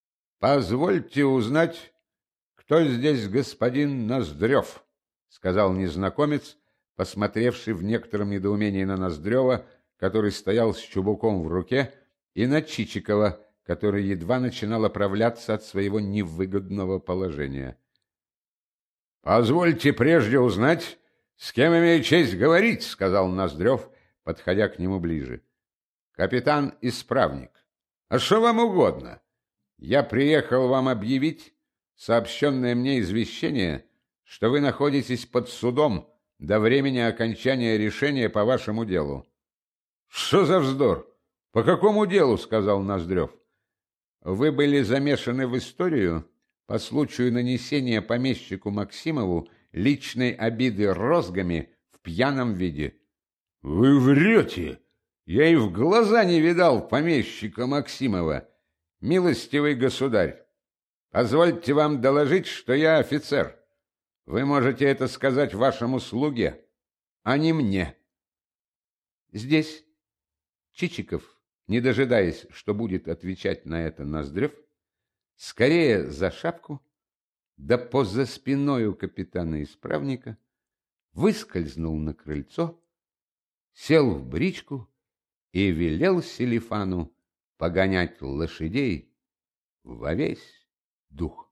Speaker 2: Позвольте узнать, кто здесь господин Ноздрев, сказал незнакомец, посмотревший в некотором недоумении на Ноздрева, который стоял с чубуком в руке, и на Чичикова, который едва начинал оправляться от своего невыгодного положения. «Позвольте прежде узнать, с кем имею честь говорить», — сказал Ноздрев, подходя к нему ближе. «Капитан-исправник. А что вам угодно? Я приехал вам объявить сообщенное мне извещение, что вы находитесь под судом до времени окончания решения по вашему делу». «Что за вздор? По какому делу?» — сказал Ноздрев. «Вы были замешаны в историю по случаю нанесения помещику Максимову личной обиды розгами в пьяном виде». «Вы врете! Я и в глаза не видал помещика Максимова. Милостивый государь, позвольте вам доложить, что я офицер. Вы можете это сказать вашему слуге, а не мне». Здесь Чичиков, не дожидаясь, что будет отвечать на это Ноздрев, скорее за шапку, да поза спиною капитана-исправника, выскользнул на крыльцо, сел в бричку и велел Селифану погонять лошадей во весь дух.